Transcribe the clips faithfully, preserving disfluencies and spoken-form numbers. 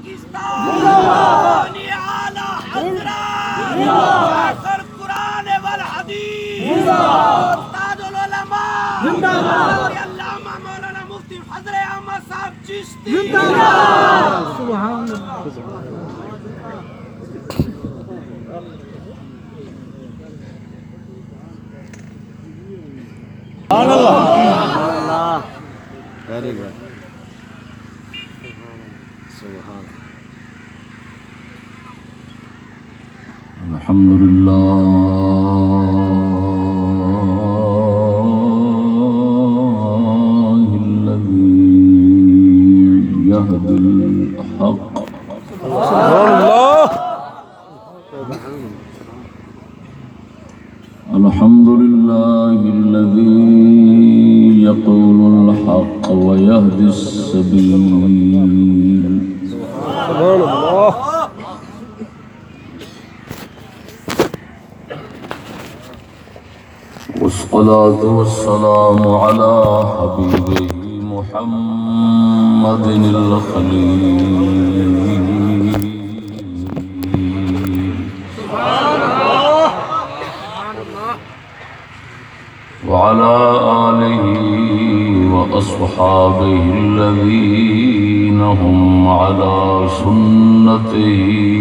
پاکستان بانی اعلی حضرت فخر قرآن والحدیث استاد العلماء علامہ مولانا مفتی فضل احمد صاحب چشتی سبحان اللہ Allah. Very good. Subhan. Alhamdulillah alladhi yahdi al-haqq. Subhanallah. Alhamdulillah alladhi يقول الحق ويهدي السبيل سبحان الله. والصلاة والسلام على حبيبه محمد الخليل وعلى آله وأصحابه الذين هم على سنته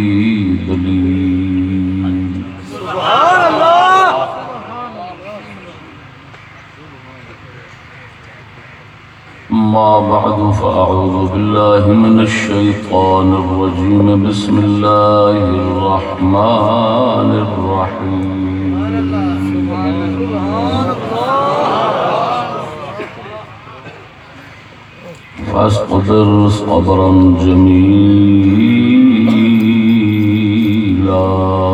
دليل سبحان الله. ما بعد فأعوذ بالله من الشيطان الرجيم بسم الله الرحمن الرحيم فاصبر صبرا جميلا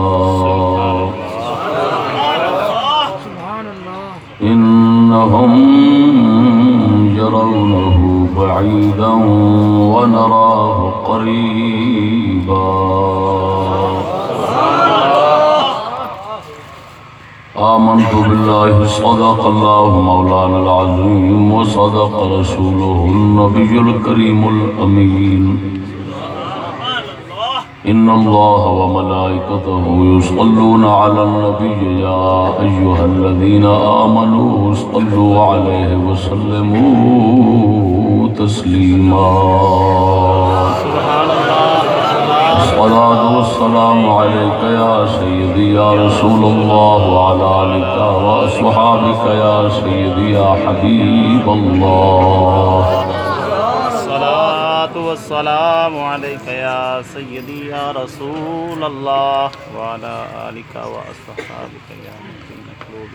إنهم يرونه بعيدا ونراه قريبا آمنت بالله صدق الله مولانا العظيم وصدق رسوله النبي الكريم الأمين إن الله وملائكته يصلون على النبي يا أيها الذين آمنوا صلوا عليه وسلموا تسليما الصلاة والسلام عليك يا سيدي يا رسول الله وعلى آلك وأصحابك يا سيدي يا حبيب الله الصلاة والسلام عليك يا سيدي يا رسول الله وعلى آلك وأصحابك يا مكين قلوب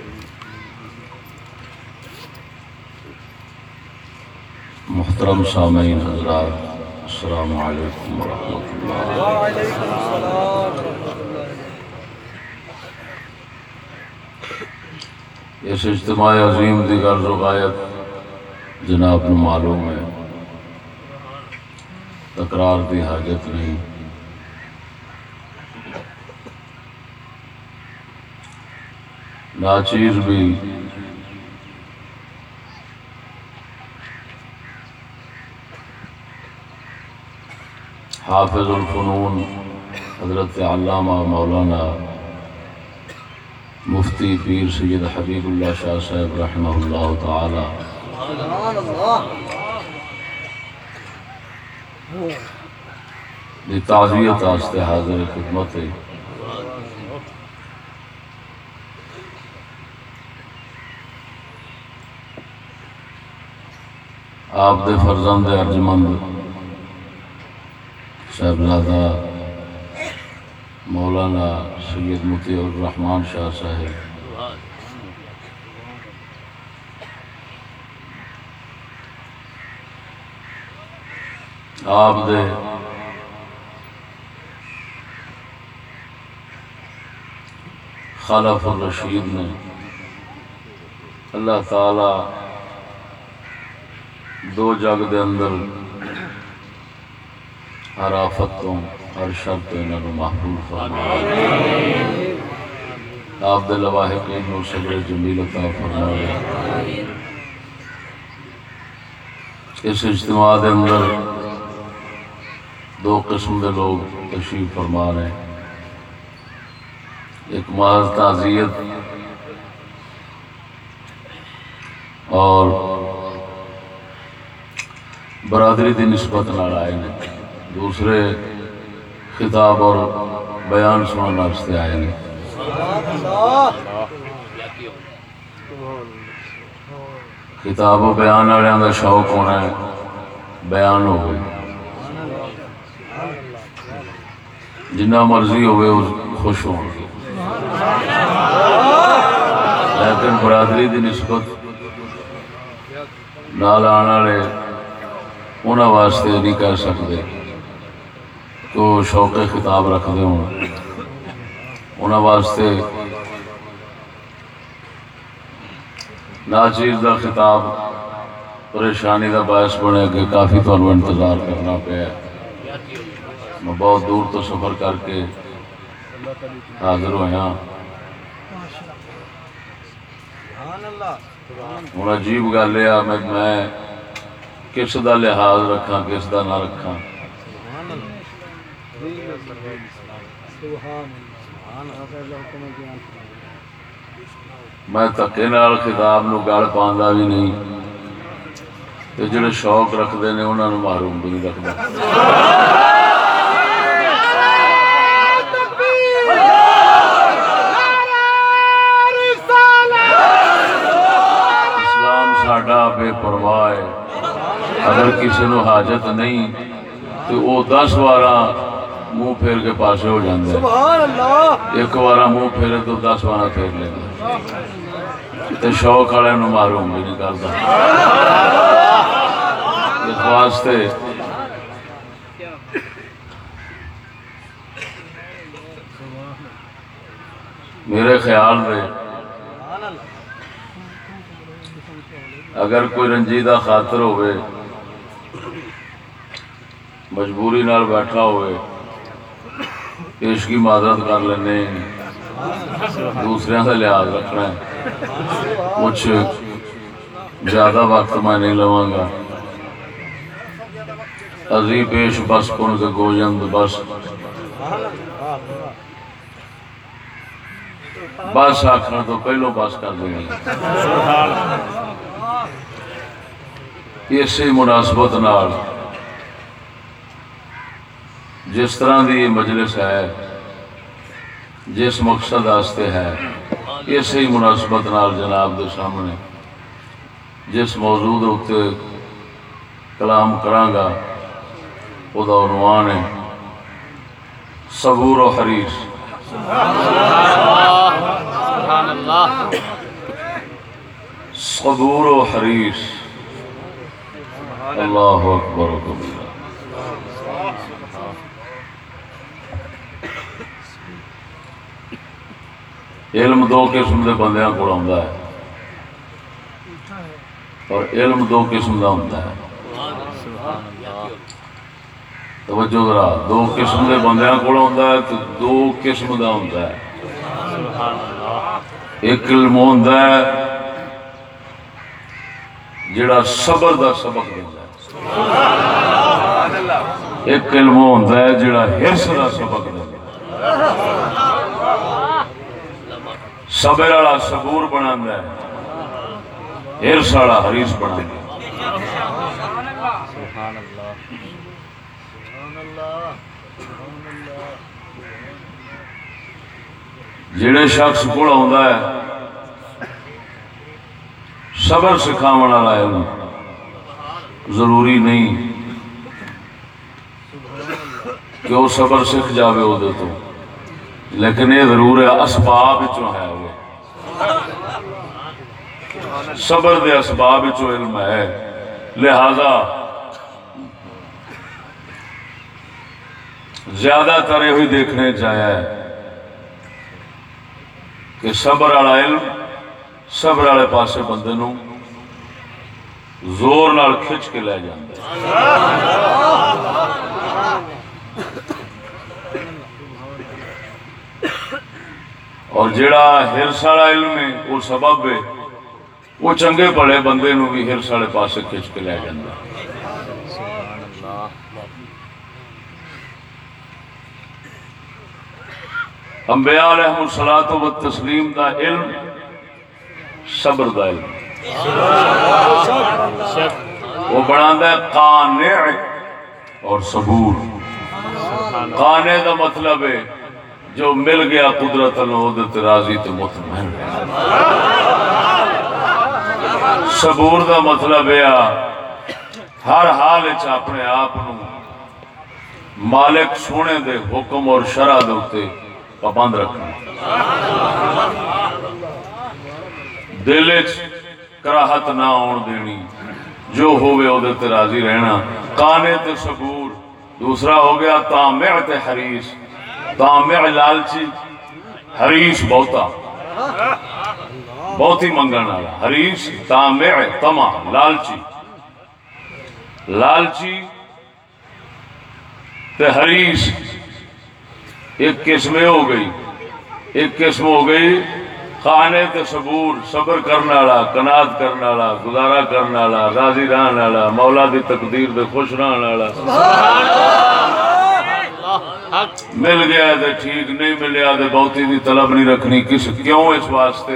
المؤمنين. محترم سامعین حضرات السلام علیکم ورحمۃ اللہ. وعلیکم السلام ورحمۃ اللہ. اس اجتماع عظیم دی غرض و غایت جناب نو معلوم ہے، تکرار دی حاجت نہیں. ناچیز بھی حافظ الفنون حضرت علامہ مولانا مفتی پیر سید حبیب اللہ شاہ صاحب رحمہ اللہ تعالی سبحان اللہ. دی تعزیت آستے حاضر خدمت ہے. آپ دے فرزند ارجمند صاحبزادہ مولانا سید مطیع الرحمن شاہ صاحب آپ دے خلف الرشید نے اللہ تعالی دو جگ دے اندر ہر آفت تو ہر شر تو انہوں محفوظ فرمائے. آپ دے لواحقین نو صبر جمیل عطا فرمائے. اس اجتماع دے اندر دو قسم کے لوگ تشریف فرما رہے ہیں. ایک محض تعزیت اور برادری کی نسبت نال آئے ہیں، دوسرے خطاب اور بیان سننے واسطے آئے ہیں. خطاب و بیان والوں کا شوق ہونا ہے بیان ہوئے، جنہ مرضی ہوئے خوش ہوں گے، لیکن برادری کی نسبت نال آنے والے انہوں واسطے نہیں کہہ سکتے کہ وہ شوق خطاب رکھتے ہوں. انہوں واسطے ناچیز کا خطاب پریشانی کا باعث بنے کہ کافی تمہیں انتظار کرنا پیا. میں بہت دور تو سفر کر کے حاضر ہویا. ہوں عجیب گل ہے میں میں کس دا لحاظ رکھاں کس دا نہ رکھاں. میں دھکے نال خطاب نو گل پاندا بھی نہیں تے جڑے شوق رکھتے ہیں انہوں نے محروم بھی نہیں رکھتا. اسلام ساڈا بے پرواہ ہے. اگر کسی نو حاجت نہیں تو وہ دس بارہ منہ پھیر کے پاسے ہو جاندے. ایک بارہ منہ پھیرے تو دس بارہ پھیر لیں گے. شوق والے نو محروم بھی نہیں کرتا. اس واسطے میرے خیال میں اگر کوئی رنجیدہ خاطر ہوئے مجبوری نال بیٹھا ہوئے پیش کی معذرت کر لینے. دوسرے کا لحاظ رکھنا ہے. کچھ زیادہ وقت میں نہیں لواں گا. ازی پیش بس کن کے گوجند بس بس آخر تو پہلو بس کر دیں گے. اسی مناسبت نال جس طرح دی مجلس ہے جس مقصد واسطے ہے اسی مناسبت نال جناب دے سامنے جس موضوع دے اوتے کلام کراں گا او دا عنوان ہے صبور و حریص. سبحان اللہ. صبور و حریص. اللہ اکبر و کبیرہ. علم دو قسم کے بندیاں کو آتا ہے اور علم دو قسم کا ہوتا ہے. توجہ ذرا، دو قسم کے بندیاں کو آتا ہے تو دو قسم کا ہوتا ہے. ایک علم ہوتا ہے جڑا صبر دا سبق دیتا ہے. ایک علم ہوتا ہے جڑا حرص دا سبق دیتا ہے. صبر والا صبور بناتا ہے، حرص والا حریص بناتا ہے. جڑے شخص کو آتا ہے صبر سکھاون والا علم ضروری نہیں کہ وہ صبر سکھ جاوے وہ تو، لیکن یہ ضرور ہے اسباب چو ہے وہ صبر دے اسباب چو علم ہے. لہذا زیادہ تر یہ دیکھنے چاہیے کہ صبر والا علم صبر والے پاسے بندے نو زور نال کھچ کے لے جاندے. اور جڑا حرص والا علم ہے وہ سبب ہے وہ چنگے پڑے بندے نو بھی حرص والے پاسے کھچ کے لے جاندے. انبیاء علیہ الصلوۃ والتسلیم دا علم صبر دا علم وہ بناتا ہے قانع اور صبور. قانع دا مطلب ہے جو مل گیا قدرت اللہ راضی تو مطمئن. صبور دا مطلب ہے ہر حال وچ اپنے آپ مالک سونے دے حکم اور شرع دے اوتے پابند رکھنا. دل وچ کراہت نہ آن دینی، جو ہوئے اودے تے راضی رہنا. قانع تے صبور. دوسرا ہو گیا طامع تے حریص. طامع لالچی، حریص بہتا بہتی منگن والا. حریص طامع طمع لالچی. لالچی تے حریص ایک قسم ہو گئی. ایک قسم ہو گئی قانع تے صبور، صبر کرنے والا، قناعت کرنے والا، گزارا کرنے والا، راضی رہن والا، مولا دی تقدیر دے خوش رہن والا. مل گیا تے ٹھیک، نہیں ملیا تے بہتی دی طلب نہیں رکھنی. کس کیوں؟ اس واسطے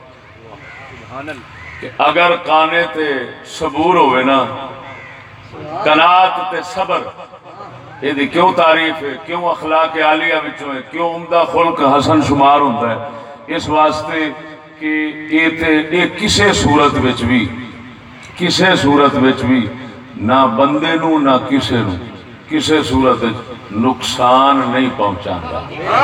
کہ اگر قانع تے صبور ہوئے نا، قناعت تے صبر، یہ دی کیوں تعریف ہے، کیوں اخلاق عالیہ وچوں ہے، کیوں عمدہ خلق حسن شمار ہوتا ہے؟ اس واسطے کہ یہ تے یہ کسے صورت وچ بھی کسے صورت وچ بھی نہ بندے نو نہ کسے نو کسے صورت وچ نقصان نہیں پہنچاتا.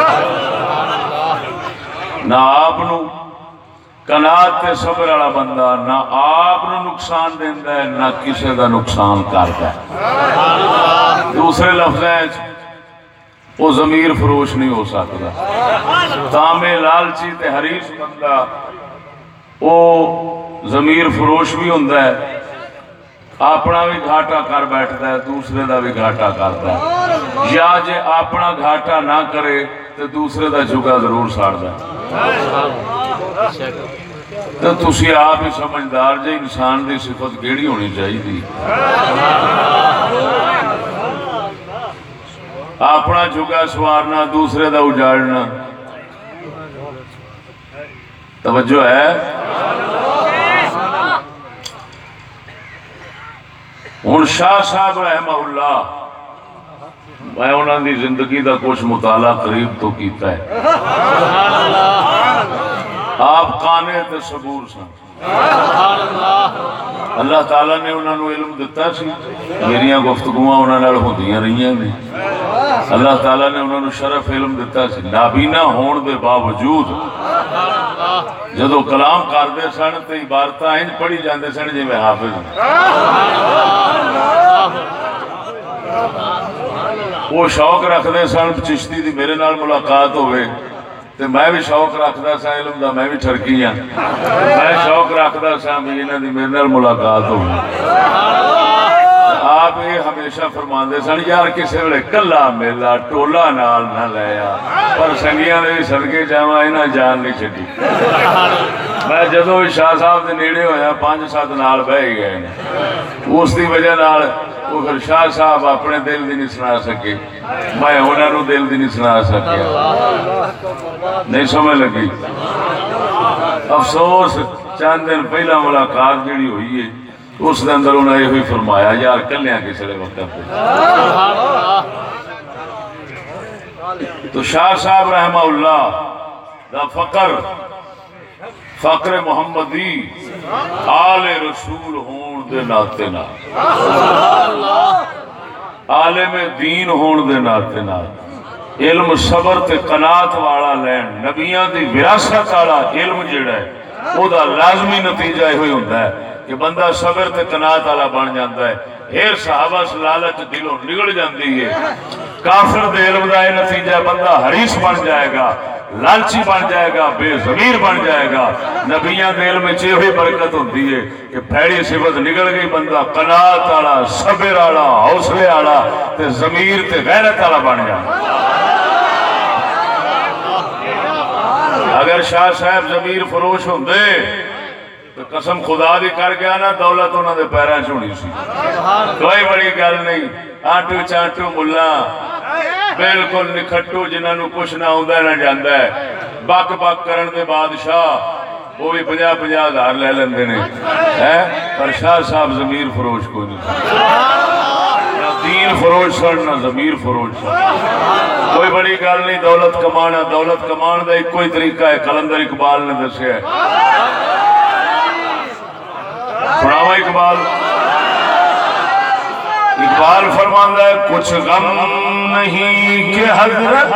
نہ آپ نو قناعت تے صبر والا بندہ نہ آپ نو نقصان دیندا ہے نہ کسے دا نقصان کردا ہے. دوسرے لفظیں وہ ضمیر فروش نہیں ہو سکتا. طامع لالچی تے حریص بندہ وہ ضمیر فروش بھی ہوندا ہے، اپنا بھی گھاٹا کر بیٹھتا ہے، دوسرے دا بھی گھاٹا کرتا ہے. یا جے اپنا گھاٹا نہ کرے تو دوسرے دا جھگا ضرور ساڑتا ہے. تو تسی آپ ہی سمجھدار جے انسان دی صفت کیڑی ہونی چاہیے؟ اپنا جھگا سوارنا، دوسرے دا اجاڑنا. توجہ ہے؟ ہن شاہ صاحب رحمہ اللہ، میں انہاں دی زندگی دا کچھ مطالعہ قریب تو کیتا ہے. آپ قانع تے صبور سن. اللہ تعالیٰ نے انہوں نے علم دیتا سی، میریاں گفتگوਆਂ انہوں نے ہوندیاں رہیاں نے. اللہ تعالیٰ نے انہوں نے شرف علم دیتا سی. نابینا ہون دے باوجود جدو کلام کرتے سن تو عبارتیں انج پڑھی جاندے سن جی میں حافظ ہوں. وہ شوق رکھتے سن چشتی دی میرے نال ملاقات ہوئے تو میں بھی شوق رکھتا سا علم دا، میں بھی ٹھرکی ہاں. میں شوق رکھتا سا بھی انہاں دی میرے نال ملاقات ہوئے. آپ یہ ہمیشہ فرماندے سن یار کسی ویلے کلا میلا ٹولا نال نہ لیا، پر سنگیاں دے صدقے جاواں انہاں جان نہیں چھڈی. میں جدوں شاہ صاحب دے نیڑے ہویا پانچ سات نال بہ گئے. اس دی وجہ نال وہ پھر شاہ صاحب اپنے دل دی نہیں سنا سکے، میں انہاں نوں دل دی نہیں سنا سکیا. نہیں سمجھ لگی؟ افسوس چند دن پہلا ملاقات جڑی ہوئی ہے اس دے اندر انہوں نے یہ فرمایا یار کلیاں کسی لئے وقت پہ. تو شاہ صاحب رحمہ اللہ دا فقر فقر محمدی آل رسول ہون دے ناتے نا، عالم دین ہون دے ناتے نا، علم صبر تے قناعت والا لین، نبیاں دی وراثت والا علم جڑا ہے وہ دا لازمی نتیجہ ہوئی ہوتا ہے کہ بندہ صبر تے قناعت والا بن جاتا ہے. ہیر صحابہ سے لالچ دلوں نگل جاندی ہے. کافر دے علم دا یہ نتیجہ بندہ حریص بن جائے گا، لالچی بن جائے گا، بے ضمیر بن جائے گا. نبیاں دے علم وچ یہ برکت ہوتی ہے کہ پھیڑی صفت نکل گئی، بندہ قناعت والا، صبر والا، حوصلے والا تے ضمیر تے غیرت والا بن جائے. اگر شاہ صاحب ضمیر فروش ہوندے تو قسم خدا دی کر گیا نا دولت انہوں نے پیران چھوڑی سی. کوئی بڑی گل نہیں، آنٹو چانٹو ملا بالکل نکھٹو جنہاں نو کچھ نہ آوندا نہ جاندا ہے بک بک کرن دے بادشاہ وہ بھی پنجا پنجا ہزار لے لیندے نے پر شاہ صاحب ضمیر فروش کوئی نہیں نہ دین فروش سن نہ ضمیر فروش سن کوئی بڑی گل نہیں دولت کمانا دولت کمان دا ایک کوئی طریقہ ہے کلندر اقبال نے دسیا ہے سناوا اقبال اقبال فرماندہ ہے کچھ غم نہیں کہ حضرت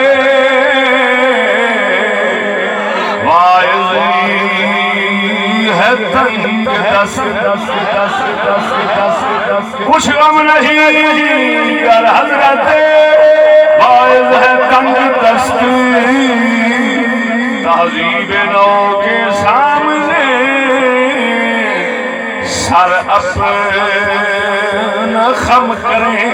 واعظی ہے تنگ دست کچھ غم نہیں گر حضرت واعظ ہے تنگ دست تہذیب نو کے سامنے سر اپنا خم کریں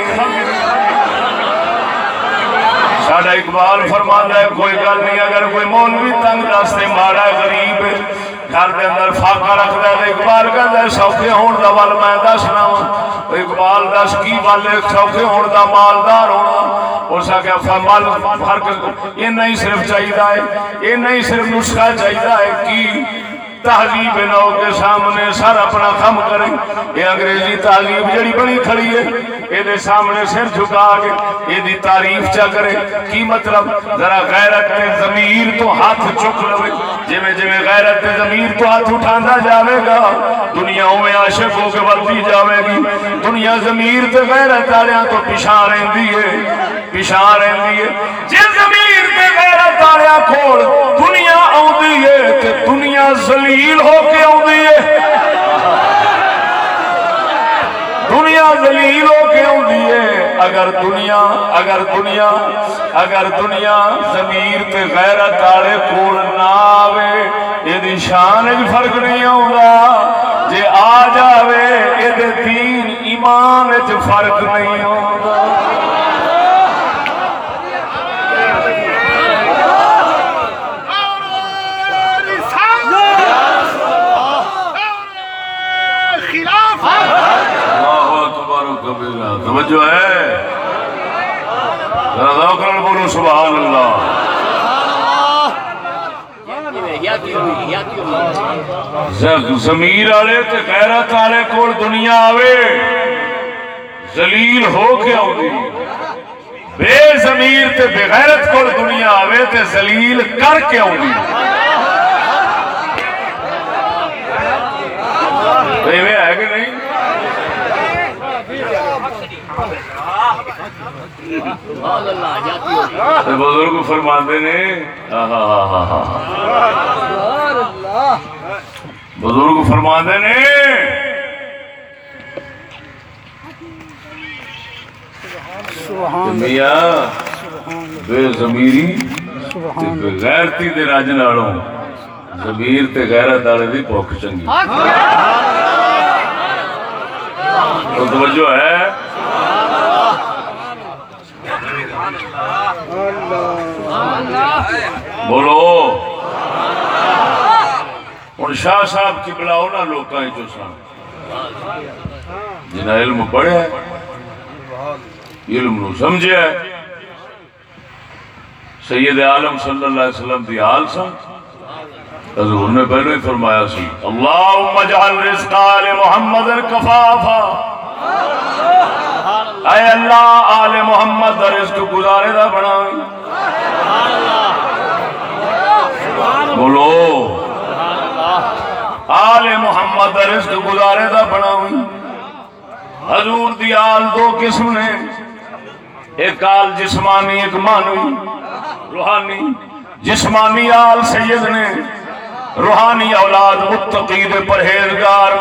ساڑھا اقبال فرماتا ہے کوئی گل نہیں اگر کوئی مولوی تنگ راستے مارا غریب گھر دے اندر فاقہ رکھتا ہے اقبال کہتا ہے سوکھے ہون دا وال میں دسنا اقبال دس کی والے سوکھے ہون دا مالدار ہونا اس کا فرمال فرق یہ نہیں صرف چاہیے ہے یہ نہیں صرف نسخہ چاہیے ہے کہ تہذیب نو کے سامنے سر اپنا خم کریں یہ انگریزی تہذیب جڑی بنی کھڑی ہے یہ سامنے سر جھکا کے یہ تعریف چا کرے کی مطلب ذرا غیرت ضمیر تو ہاتھ چک لوے جی میں جی میں غیرت ضمیر تو ہاتھ اٹھانا جاوے گا دنیا میں عاشق ہو کے بڑھتی جاوے گی دنیا ضمیر تے غیرت آلیاں تو پیشاں رہندی ہے پیشاں رہندی ہے جی ضمیر تے غیرت آلیاں کھول دنیا آؤندی ہے کہ دنیا ذلیل ہو کے آؤندی ہے دنیا ذلیل ہو کے آؤندی ہے اگر دنیا اگر دنیا اگر دنیا ضمیر تے غیرت آلے کول نہ آوے یہ دی شان وچ فرق نہیں آوندا جے آ جاوے یہ دے دین ایمان وچ فرق نہیں آوندا توجہ ہے ذرا ذوق نال بولو سبحان اللہ ضمیر والے تے غیرت والے کول دنیا آوے ذلیل ہو کے آوندی بے ضمیر تے بے غیرت کول دنیا آوے تے ذلیل کر کے آوندی ایویں ہے کہ نہیں بزرگ فرماتے نے بزرگ فرماتے نے میاں بے ضمیری بے غیرتی دے راج نالوں ضمیر تے غیرت والے دی بھوک چنگی تو توجہ ہے بولو ہوں شاہ صاحب کی بلاؤ نا لوکاں جو سن جنہیں علم پڑھیا علم نو سمجھیا سید عالم صلی اللہ علیہ وسلم دی حال سن حضور نے پہلے ہی فرمایا سی اللہم اجعل رزق آل محمد کفافا اے اللہ آل محمد رزق گزارے دا بناویں بولو آل محمد رزق گزارے دا بناویں حضور دی آل دو قسم نے ایک آل جسمانی ایک مانوی روحانی جسمانی آل سید نے روحانی اولاد متقی دے پرہیزگار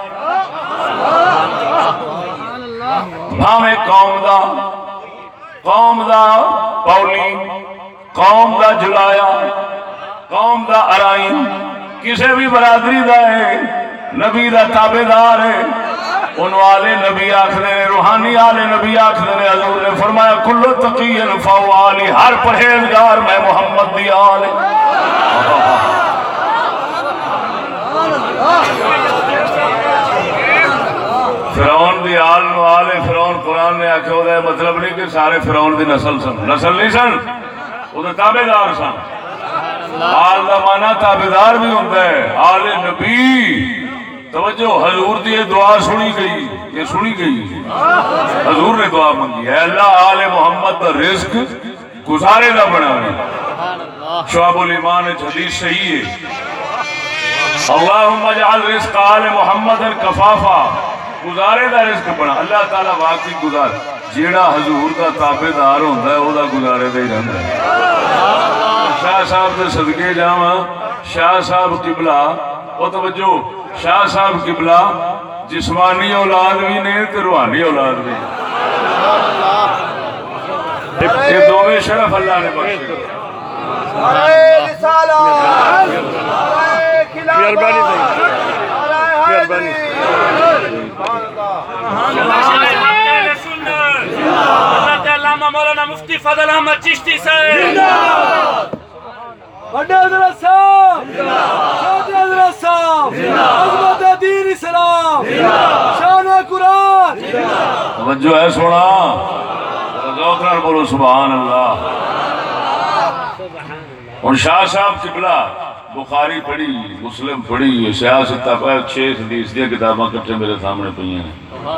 بھاویں قوم دا قوم دا پولی قوم دا جلایا قوم دا ارائن کسے بھی برادری دا ہے نبی دا تابعدار ہے انہوں آلے نبی آکھنے نے روحانی آلے نبی آکھنے نے حضور نے فرمایا کلو تقین فو آلی ہر پرہیزگار میں محمد دی آلے فرعون دی آل نو آل فرعون قرآن نے آکھے ہوتا ہے مطلب نہیں کہ سارے فرعون دی نسل سن، نسل نہیں سن، وہ تو تابعدار سن۔ آل دا معنی تابعدار بھی ہوتا ہے، آل نبی۔ توجہ، حضور دی یہ دعا سنی گئی، یہ سنی گئی، حضور نے دعا منگی ہے اللہ آل محمد دا رزق گزارے دا بنانے۔ شعب الایمان حدیث صحیح ہے، اللہم اجعل رزق آل محمد کفافا، گزارے دا رزق بنا۔ اللہ تعالیٰ واقعی گزار، جیڑا حضور دا تابعدار ہوتا ہے وہ دا گزارے دا ہی رہتا ہے۔ شاہ صاحب دے صدقے جاواں، شاہ صاحب قبلہ، وہ توجہ، شاہ صاحب قبلہ جسمانی اولاد بھی نے تے روحانی اولاد بھی، یہ دونوں شرف اللہ نے بخشے۔ مولانا مفتی فضل احمد چشتی صاحب، بڑے حضرت صاحب، چھوٹے حضرت صاحب، عظمت دین اسلام، شان قرآن۔ توجہ ہے سونا، ذوق نال بولو سبحان اللہ۔ اور شاہ صاحب قبلہ بخاری پڑھی، مسلم پڑھی، سیاست پر چھ حدیث دی کتاباں کٹھے میرے سامنے پئی ہیں۔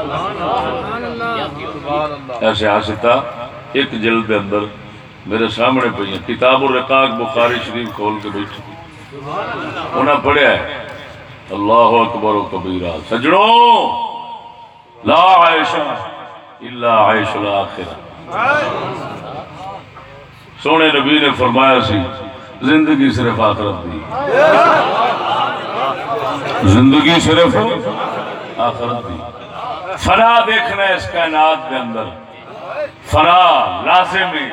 اے سیاست ایک جلد دے اندر میرے سامنے پئی ہیں، کتاب الرقاق بخاری شریف کھول کے بیٹھی، انہاں پڑھیا ہے اللہ اکبر و کبیرہ۔ سجڑوں، لا عیش الا عیش الاخرہ، سونے نبی نے فرمایا سی زندگی صرف آخرت دی، زندگی صرف آخرت دی۔ فنا دیکھنا ہے اس کائنات کے اندر، فنا لازم ہے،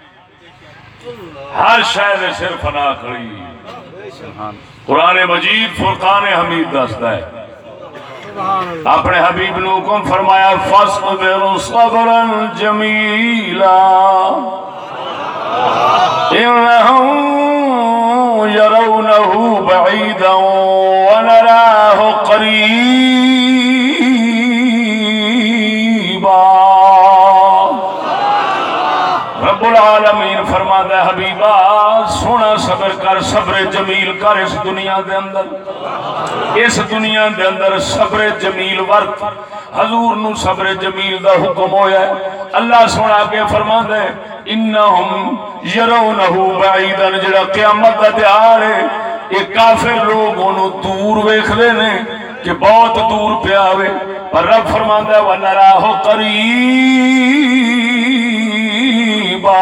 ہر شاید سر فنا کھڑی۔ قرآن مجید فرقان حمید دستا ہے، اپنے حبیب نے حکم فرمایا فَاصْبِرْ صَبْرًا جَمِيلًا إِنَّهُمْ يَرَوْنَهُ بَعِيدًا وَنَرَاهُ قَرِيبًا۔ رب العالمین فرماتا ہے حبیبا سونا صبر کر، صبر جمیل کر اس دنیا دے اندر، اس دنیا دے اندر صبر جمیل ورت۔ حضور نو صبر جمیل دا حکم ہویا ہے۔ اللہ سونا کے فرماتا ہے انہم یرونہ بعیدا، جڑا قیامت دا دیار ہے یہ کافر لوگ انہوں دور ویکھدے نے کہ بہت دور پہ آوے، پر رب فرماتا ہے وَنَرَاهُ قَرِيبًا،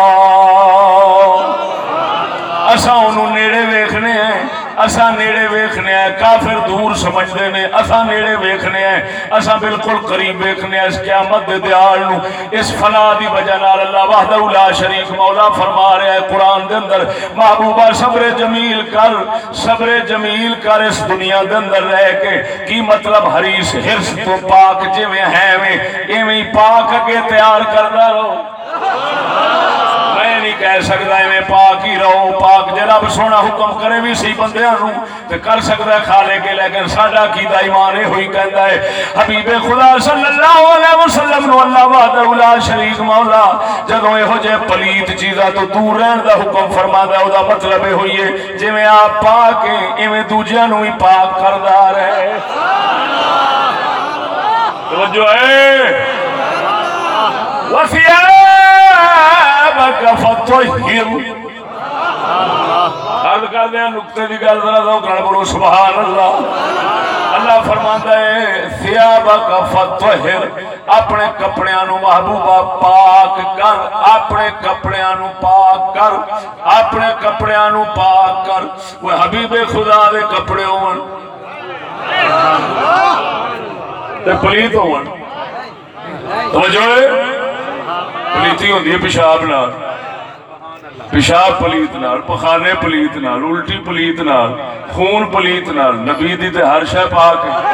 اساں انہوں نیڑے ویکھنے ہیں، اساں نیڑے ویکھنے ہیں، کافر دور سمجھدے نے، اساں نیڑے ویکھنے ہیں، اساں بالکل قریب ویکھنے ہیں۔ اس قیامت دے دیال نو اس فنا دی وجہ نال اللہ وحدہ لا شریک مولا فرما رہا ہے قرآن دے اندر محبوبہ صبر جمیل کر، صبر جمیل کر اس دنیا دے اندر رہ کے۔ کی مطلب حریص حرص تو پاک جویں ہے میں ایویں پاک اگے تیار کردا رہو۔ میں نہیں کہہ سکتا میں پاک ہی رہو، پاک جے رب سونا حکم کرے بھی سی بندیاں نو تے کر سکتا ہے کھالے کے، لیکن ساڈا عقیدہ ایمان ہوئی کہندا ہے حبیب خدا صلی اللہ علیہ وسلم نو اللہ وحدہ لا شریک مولا جدوں یہو جے پلیت چیزاں تو دور رہن دا حکم فرماتا ہے، او دا مطلب یہ ہوئی ہے جویں آپ پاک ہیں ایویں دوجیاں نو ہی پاک کردا رہے۔ توجہ ہے وَثِيَابَكَ فَطَهِّرْ، عرض کر دیا نکتے دی گل ذرا ذوق نال بولو سبحان اللہ۔ اللہ فرماتا ہے ثِيَابَكَ فَطَهِّرْ، اپنے کپڑیاں نو محبوبہ پاک کر، اپنے کپڑیاں نو پاک کر، اپنے کپڑیاں نو پاک کر۔ وہ حبیب خدا دے کپڑے ہون تے پلیت ہون، توجہ ہے، پلیتی ہوندی ہے پیشاب نال، پیشاب پلیت نال، پخانے پلیت نال، الٹی پلیت نال، خون پلیت نال، نبی دی تے ہر شے پاک ہے۔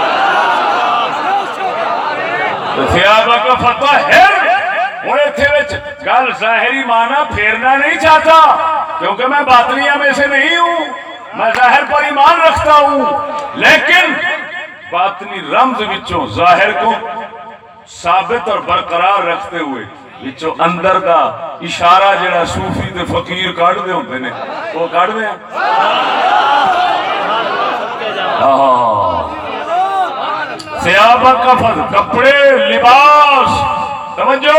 ثِيَابَكَ فَطَهِّرْ، ہن ایتھے وچ گل ظاہری معنی پھیرنا نہیں چاہتا کیونکہ میں باطنیہ میں سے نہیں ہوں، میں ظاہر پر ایمان رکھتا ہوں، لیکن باطنی رمز وچوں ظاہر کو ثابت اور برقرار رکھتے ہوئے وچوں اندر دا اشارہ جڑا صوفی تے فقیر کڈ دے ہوندے نے وہ کڈ دے ہاں ثیاب کفن کپڑے لباس توجہ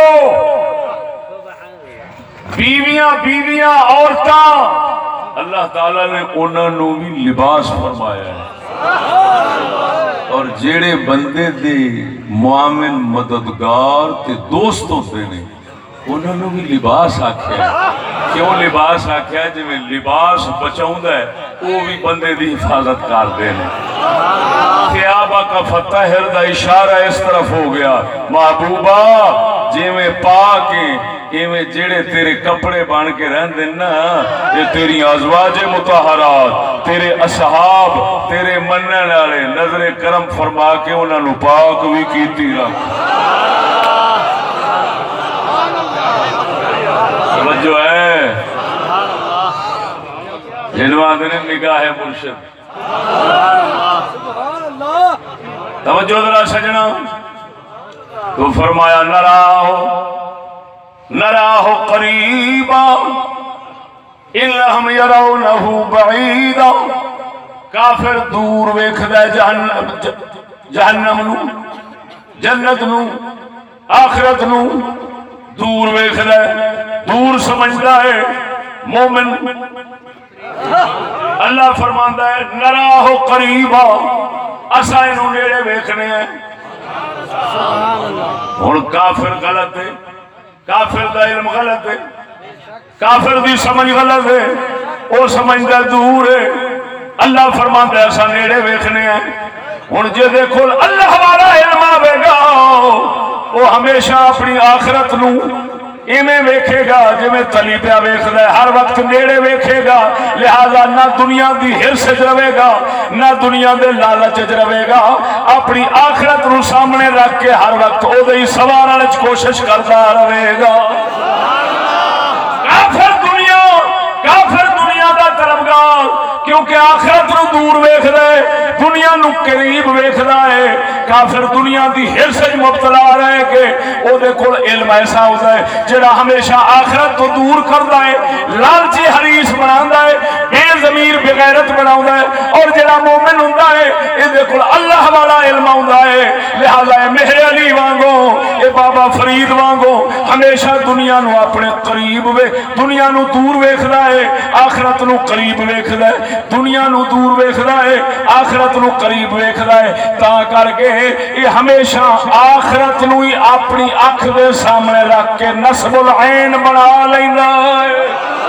بیویاں بیویاں عورتاں اللہ تعالیٰ نے انہوں نے بھی لباس فرمایا ہے اور جیڑے بندے دے معامل مددگار تے دوست ہوتے ہیں انہوں نے بھی لباس آکھیا ہے کیوں لباس آکھیا ہے جی میں لباس بچاؤں ہے وہ بھی بندے دی حفاظت کر ہیں ثیابہ کا فتحر دا اشارہ اس طرف ہو گیا محبوبہ جی میں پاک ایویں جڑے تیرے کپڑے بن کے رہندے نا یہ تیری ازواج مطہرات تیرے اصحاب تیرے منن والے نظر کرم فرما کے انہاں نو پاک بھی کیتی رکھ توجہ ہے جنوان دنے نگاہ مرشد توجہ ذرا سجنا تو فرمایا نراہو نراہو قریبا انہم یرونہو بعیدا کافر دور ویکھدا جہنم جہنم نو جنت نو آخرت نو دور ویکھدا دور سمجھدا ہے مومن اللہ فرماندا ہے نراہو قریبا اساں انہوں نیڑے ویکھنے ہیں ہن کافر غلط ہے کافر دا علم غلط ہے کافر دی سمجھ غلط ہے وہ سمجھدا دور ہے اللہ فرماندا ہے اساں نیڑے ویکھنے ہیں ہن جے دیکھو اللہ والا علم آوے گا وہ ہمیشہ اپنی آخرت نو ایویں ویکھے گا جویں تلی پیا ویکھدا ہے ہر وقت نیڑے ویکھے گا لہذا نہ دنیا دی ہرس وچ رہے گا نہ دنیا دے لالچ وچ رہے گا اپنی آخرت نو سامنے رکھ کے ہر وقت او دے سوارن وچ کوشش کرتا رہے گا کافر دنیا کافر دنیا دا طلبگار کیونکہ آخرت نو دور ویکھدا ہے دنیا نو قریب ویکھدا ہے کافر دنیا دی ہرس وچ مبتلا رہے کہ او دے کول علم ایسا ہوتا ہے جڑا ہمیشہ آخرت تو دور کردا ہے لالچی حریص بناوندا ہے بے ضمیر بے غیرت بناوندا ہے اور جڑا مومن ہوندا ہے اے دے کول اللہ والا علم ہوندا ہے لہذا اے مہر علی وانگو اے بابا فرید وانگو ہمیشہ دنیا نو اپنے قریب وے دنیا نو دور ویکھدا ہے آخرت نو قریب ویکھدا ہے دنیا نو دور ویکھدا ہے آخرت نو قریب ویکھدا ہے تا کر کے یہ ہمیشہ آخرت نو ہی اپنی اکھ دے سامنے رکھ کے نصب العین بنا لیندا ہے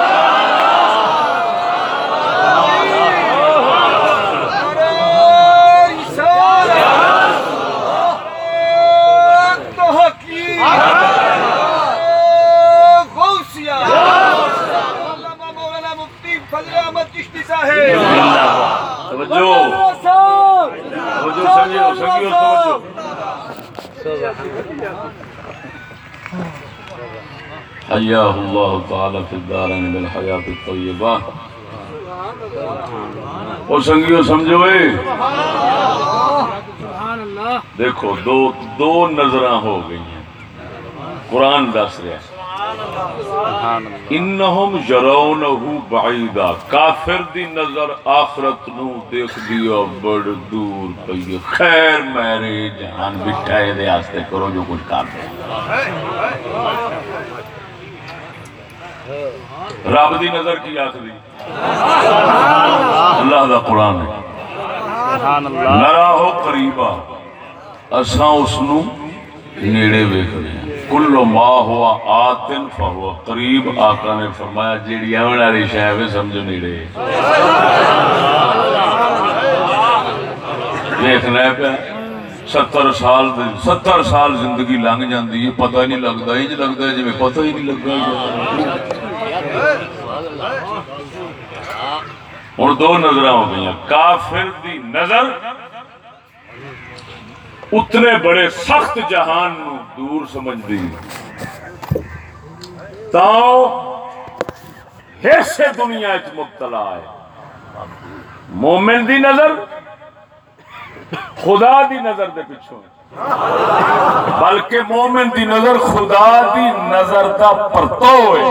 حیاہ اللہ تعالی فی الدارین بالحیات الطیبہ اور سنگیو سمجھوئے دیکھو دو دو نظراں ہو گئی ہیں قرآن دس رہا ہے انہم یرونہ بعیدا کافر دی نظر آخرت نو دیکھ دیا بڑ دور پئی خیر میرے جہان بٹھائے دے آستے کرو جو کچھ کر دے رب دی نظر کی آخری اللہ دا قرآن ہے نراہو قریبا اساں اس نو نیڑے ویکھ رہے ہیں کل ما ہوا آتن فہو قریب آقا نے فرمایا جیڑی آمن آلی شاہوے سمجھو نیڑے دیکھنا ہے پہ ستر سال ستر سال زندگی لنگ جاندی ہے پتہ ہی نہیں لگتا ہی جو لگتا ہے جو میں پتہ ہی نہیں لگتا اور دو نظرہ ہو گئی ہیں کافر دی نظر اتنے بڑے سخت جہان نو دور سمجھ دی تاؤ حصے دنیا اچ مبتلا ہے مومن دی نظر خدا دی نظر دے پچھوں بلکہ مومن دی نظر خدا دی نظر دا پرتو ہے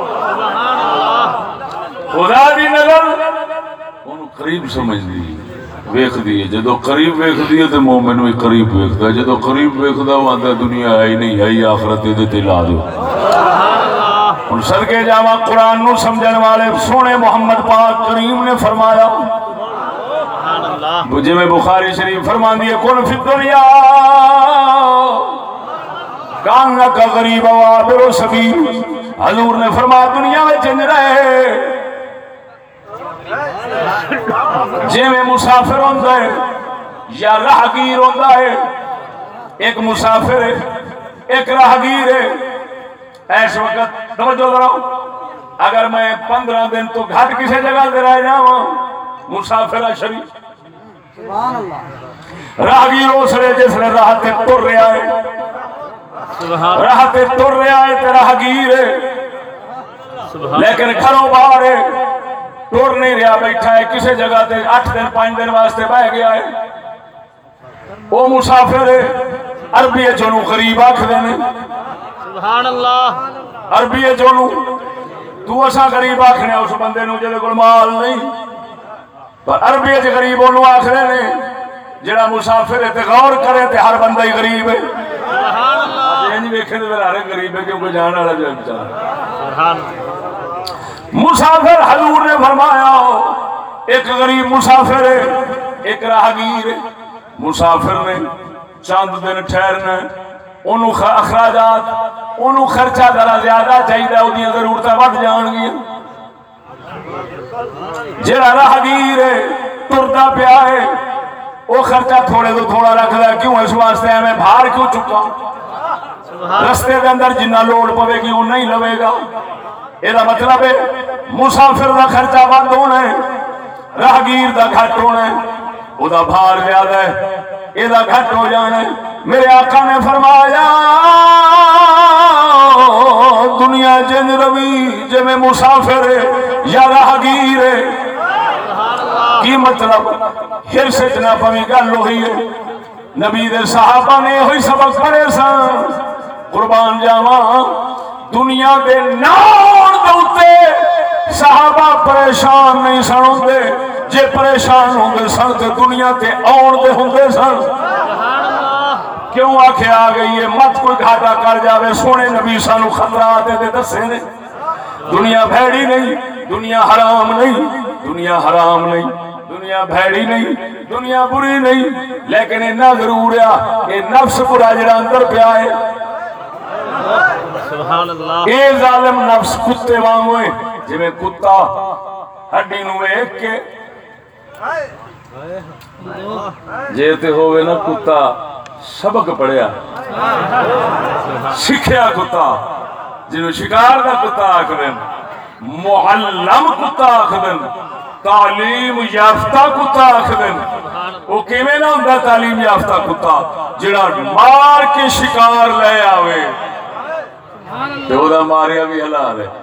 خدا دی نظر انہوں قریب سمجھ دی ویخ دی ہے جدو قریب ویخ دی ہے تو مومن بھی قریب ویخ دا جدو قریب ویخ دا وہ آتا دنیا ہے ہی نہیں ہے ہی آخرت دے تے لا دو ان صدقے جاوہ قرآن نو سمجھن والے سونے محمد پاک کریم نے فرمایا مجھے میں بخاری شریف فرمان دیئے کن فی الدنیا کاننا کا غریب وابر و سبیل حضور نے فرمایا دنیا میں چنج رہے جے میں مسافر ہوندہ ہے یا راہگیر ہوندہ ہے ایک مسافر ہے ایک راہگیر ہے ایس وقت توجہ دراؤ اگر میں پندرہ دن تو گھٹ کسی جگہ دے رہ جاؤں مسافرہ شریف راہگیر اس نے جس نے راہتے تر رہا ہے راہتے تر رہا ہے تو راہگیر ہے لیکن گھروں باہر ہے ٹور نہیں رہا بیٹھا ہے کسی جگہ تے آٹھ دن پانچ دن واسطے بہ گیا ہے وہ مسافر ہے عربی جنو غریب آکھ دینے سبحان اللہ عربی جنو تو اسا غریب آکھنے اس بندے نو جدے کول مال نہیں پر عربی غریب انہوں آکھ دینے جڑا مسافر ہے تے غور کرے تے ہر بندہ ہی غریب ہے سبحان اللہ جی ویکھے تے ہر غریب ہے کیونکہ جان والا جو بیچارہ سبحان مسافر حضور نے فرمایا ایک غریب مسافر ہے ایک راہگیر ہے مسافر نے چاند دن ٹھہرنا انہوں اخراجات انہوں خرچہ ذرا زیادہ چاہیے انہوں ضرورتیں بڑھ جان گیا جڑا راہگیر ہے ٹردا پیا ہے وہ خرچہ تھوڑے تو تھوڑا رکھ دے کیوں اس واسطے میں بھار کیوں چکا رستے کے اندر جنہ لوڑ پوے گی وہ نہیں لوے گا یہ مطلب ہے مسافر دا خرچہ بند ہونا ہے راہگیر دا گھٹ ہونا ہے وہ دا بھار زیادہ ہے یہ دا گھٹ ہو جانا ہے میرے آقا نے فرمایا دنیا جن روی جے میں مسافر ہے یا راہگیر ہے کی مطلب حرص اتنا پمی گل ہوئی ہے نبی دے صحابہ نے ہوئی سبق پڑے سن قربان جاواں دنیا دے ناؤن دوتے صحابہ پریشان نہیں سن ہوندے جے پریشان ہوندے سن تے دنیا تے آن دے ہوندے سن کیوں آکھے آ گئی ہے مت کوئی گھاٹا کر جاوے سونے نبی سانو خطرات دے دسے نے دنیا بھیڑی نہیں دنیا حرام نہیں دنیا حرام نہیں دنیا بھیڑی نہیں دنیا بری نہیں لیکن اتنا ضرور ہے کہ نفس برا جڑا اندر پیا ہے سبحان اللہ اے ظالم نفس کتے وانگو ہے جی میں کتا ہڈی نو ایک کے جیتے ہوئے نا کتا سبق پڑھیا سکھیا کتا جنہوں شکار دا کتا آکھدن معلم کتا آکھدن تعلیم یافتہ کتا آکھدن وہ کیویں نہ ہوندا تعلیم یافتہ کتا جڑا مار کے شکار لے آوے تے او دا ماریا بھی حلال ہے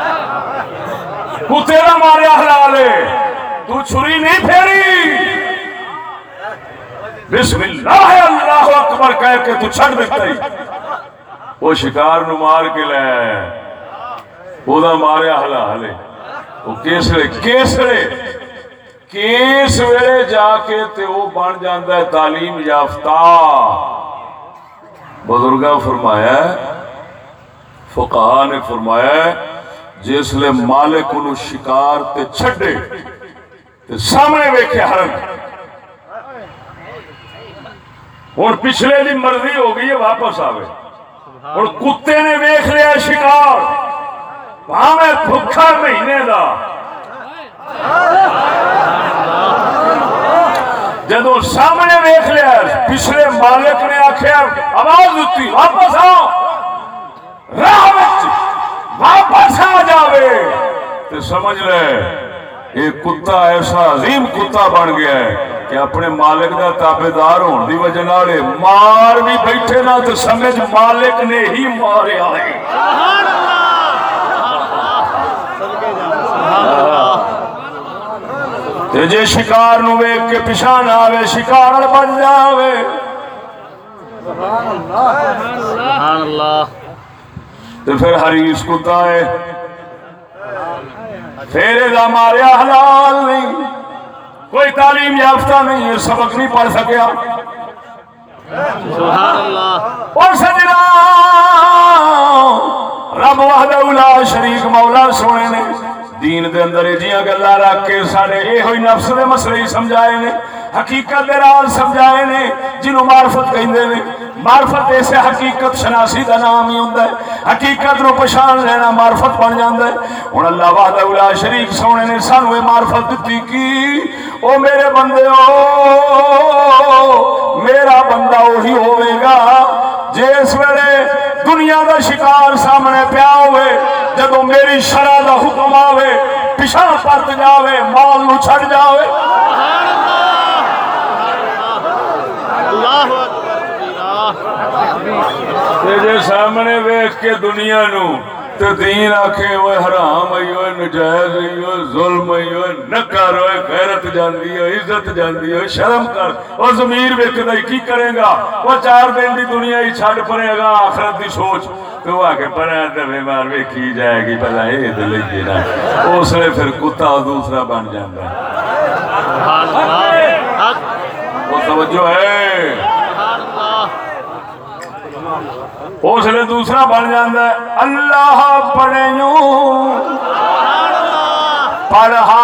کتے دا ماریا حلال ہے تو چھری نہیں پھیری بسم اللہ اللہ اکبر کہہ کے تو چھڑ دیتا ہی وہ شکار نو مار کے لے آیا وہ دا ماریا حلال ہے وہ کیسرے کیسرے کیس ویلے جا کے تے وہ بن جاندہ ہے تعلیم یافتہ بزرگاں فرمایا ہے فقہاء نے فرمایا ہے جس لئے مالک انہوں شکار تے چھڑے تے سامنے ویکھے حرم اور پچھلے دی مرضی ہو گئی ہے واپس آوے اور کتے نے ویکھ لیا شکار وہاں میں بھکھا مہینے دا جدو سامنے ویکھ لیا پچھلے مالک نے آکھیا آواز ہوتی واپس آؤ راہ وچ واپس آ جاوے تو سمجھ لے ایک کتا ایسا عظیم کتا بن گیا ہے کہ اپنے مالک دا تابعدار ہون دی وجہ نالے مار بھی بیٹھے نہ تو سمجھ مالک نے ہی مارے آئے تے جے شکار نو ویکھ کے پچھان آوے شکار بن جاوے سبحان اللہ تو پھر حریص کتا ہے پھر دا ماریا حلال نہیں کوئی تعلیم یافتہ نہیں ہے سبق نہیں پڑھ سکیا سبحان اللہ اور سجنا رب وحدہ لا شریک مولا سونے نے دین دے اندر جیاں گلاں رکھ کے سارے اے ہوئی نفس دے مسئلے ہی سمجھائے نے حقیقت دے راز سمجھائے نے جنہوں معرفت کہندے نے معرفت ایسے حقیقت شناسی دا نام ہی ہوندا ہے حقیقت نو پہچان لینا معرفت بن جاندا ہے ہن اللہ وحدہ لا شریک سونے نے سانو اے معرفت دتی کی او میرے بندیو میرا بندہ وہی ہوے گا جس ویلے دنیا دا شکار سامنے پیا ہوئے جدو میری شرع دا حکم آوے پیچھے پرت جاوے مال نو چھڑ جاوے اللہ تے جے سامنے ویکھ کے دنیا نو تے دین آکھے اوے حرام ائی اوے نجائز ائی اوے ظلم ائی اوے نہ کر اوے غیرت جاندی ہے عزت جاندی ہے شرم کر او ضمیر ویکھدا کی کرے گا او چار دن دی دنیا ہی چھڈ پڑے گا آخرت دی سوچ تو آ کے پڑھا دے مار ویکھی جائے گی بھلا اے تے لئیے نا اس لیے پھر کتا دوسرا بن جاندا ہے سبحان اللہ وہ توجہ ہے اس لیے دوسرا بن جاندہ ہے اللہ پڑھیوں پڑھا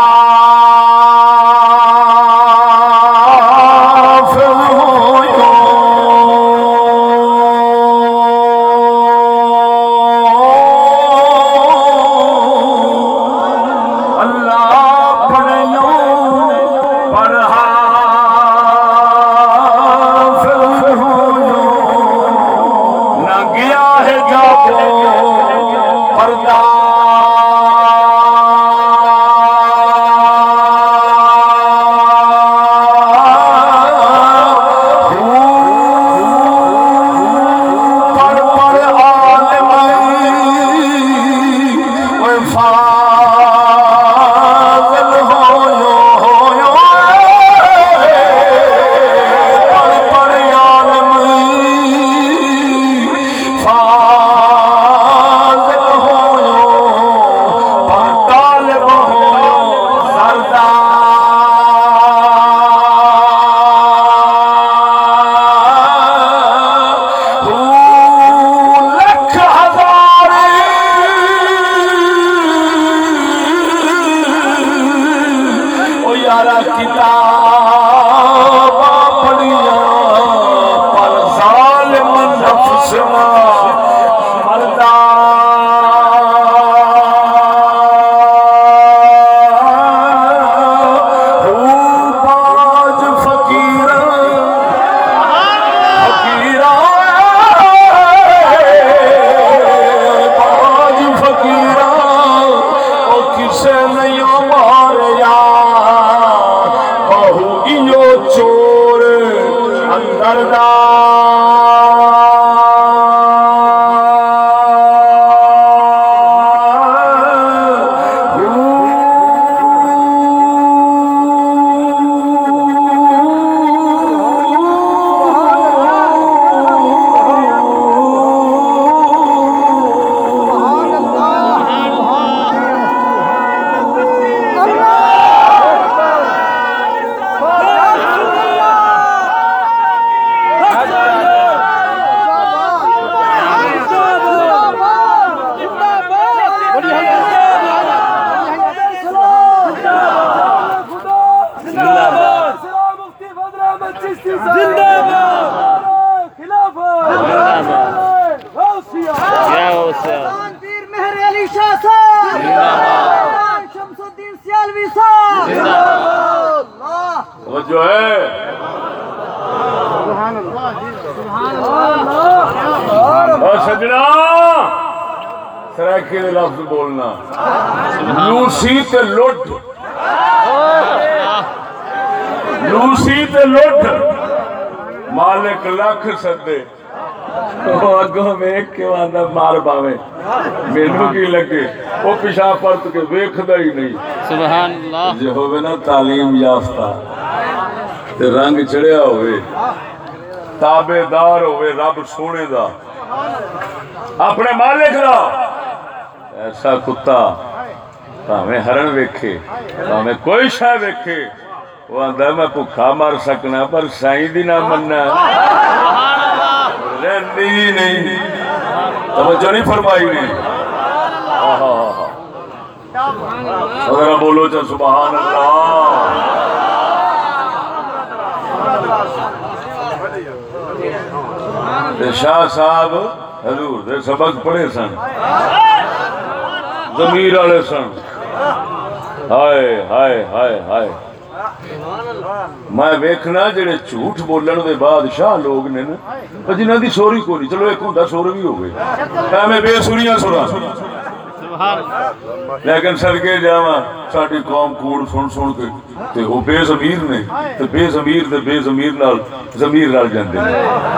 جو ہے اور سجنا سرائکی دے لفظ بولنا لوسی تے لٹ لوسی تے لٹ مالک لکھ سدے اگوں ویکھ کے آندا مار باویں مینوں کی لگے وہ پیشا پرت کے ویکھدا ہی نہیں سبحان اللہ جے ہوے نا تعلیم یافتہ تے رنگ چڑھیا ہوئے تابے دار ہوئے رب سونے دا اپنے مالک دا ایسا کتا ہمیں ہرن ویکھے ہمیں کوئی شاہ ویکھے وہ آندا میں بھوکا مر سکنا پر سائیں دی نہ مننا رہندی نہیں توجہ نہیں فرمائی نہیں ذرا بولو چا سبحان اللہ شاہ صاحب حضور دے سبق پڑھے سن ضمیر والے سن ہائے ہائے ہائے ہائے میں ویکھنا جڑے جھوٹ بولن دے بعد شاہ لوگ نے نا جنہاں دی سوری کو نہیں چلو ایک ہوندا سور بھی ہو گئے میں بے سوریاں سنا لیکن صدقے جاواں ساڈی قوم کوڑ سن سن کے تے او بے ضمیر نے تے بے ضمیر تے بے ضمیر نال ضمیر رل جاندے نے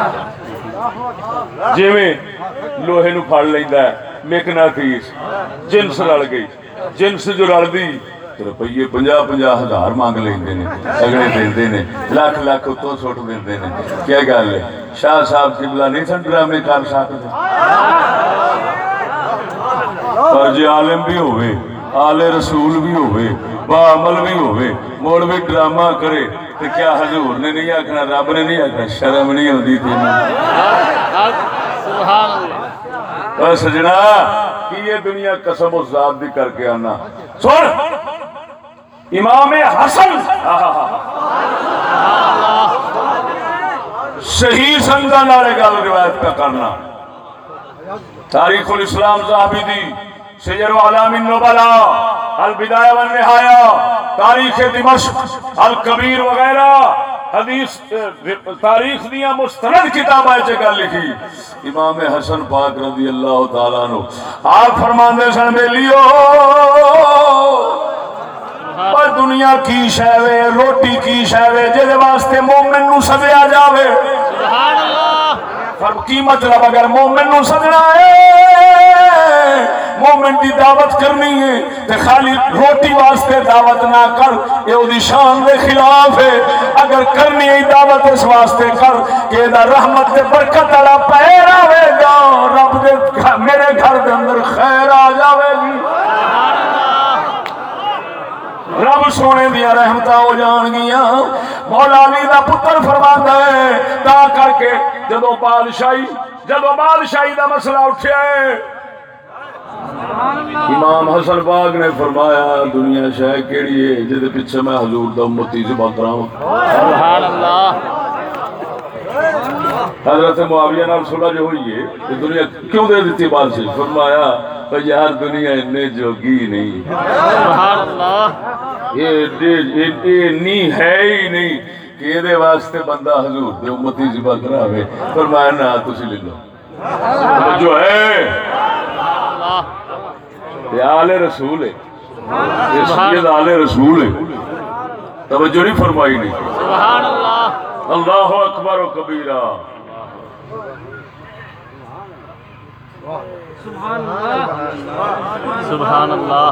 جویں لوہے نو پھڑ لیندا ہے مقناطیس جنس رل گئی جنس جو رلدی روپیے پنجا پنجا ہزار مانگ لیندے نے اگلے دیندے نے لاکھ لاکھ اتوں سٹ دیندے نے کیا گل ہے شاہ صاحب قبلہ نہیں سن ڈرامے کر سکتے پر جی عالم بھی ہوئے آل رسول بھی ہوئے با عمل بھی ہوئے موڑ بھی ڈرامہ کرے تو کیا حضور نے نہیں آکھنا رب نے نہیں آکھنا شرم نہیں ہوندی تھی سبحان اللہ اے سجنا کی یہ دنیا قسم و ذات دی کر کے آنا سن امام حسن صحیح سنگا نالے گل روایت کا کرنا تاریخ الاسلام ذہبی دی سیر و علام النبلاء البدایہ والنہایہ تاریخ دمشق الکبیر وغیرہ حدیث تاریخ دیا مستند کتاب ہے جگہ لکھی امام حسن پاک رضی اللہ تعالیٰ عنہ آپ فرماندے سن بیلیو پر دنیا کی شہوے روٹی کی شہوے جے واسطے مومن نو سدیا جاوے سبحان اللہ فرق کی مطلب اگر مومن نو سدنا ہے مومن دی دعوت کرنی ہے تے خالی روٹی واسطے دعوت نہ کر یہ اودی شان دے خلاف ہے اگر کرنی ہے دعوت اس واسطے کر کہ دا رحمت تے برکت والا پیر آوے گا رب دے میرے گھر دے اندر خیر آ جاوے گی رب سونے دیا رحمتہ ہو جان گیا مولا علی دا پتر فرماندا ہے تا کر کے جدو بادشاہی جدو بادشاہی دا مسئلہ اٹھیا ہے امام حسن پاک نے فرمایا دنیا شے کیڑی ہے جے پیچھے میں حضور دا امتی ذبح کراواں سبحان اللہ حضرت معاویہ نال صلح جو ہوئی ہے یہ دنیا کیوں دے دیتی بادشاہ فرمایا کہ یار دنیا اتنے جوگی نہیں سبحان اللہ یہ نہیں ہے ہی نہیں کہ یہ واسطے بندہ حضور دے امتی ذبح کراوے فرمایا نہ تسی لے لو جو ہے یہ آل رسول ہے یہ سید آل رسول ہے توجہ نہیں فرمائی نہیں سبحان اللہ اللہ اکبر و کبیرہ سبحان اللہ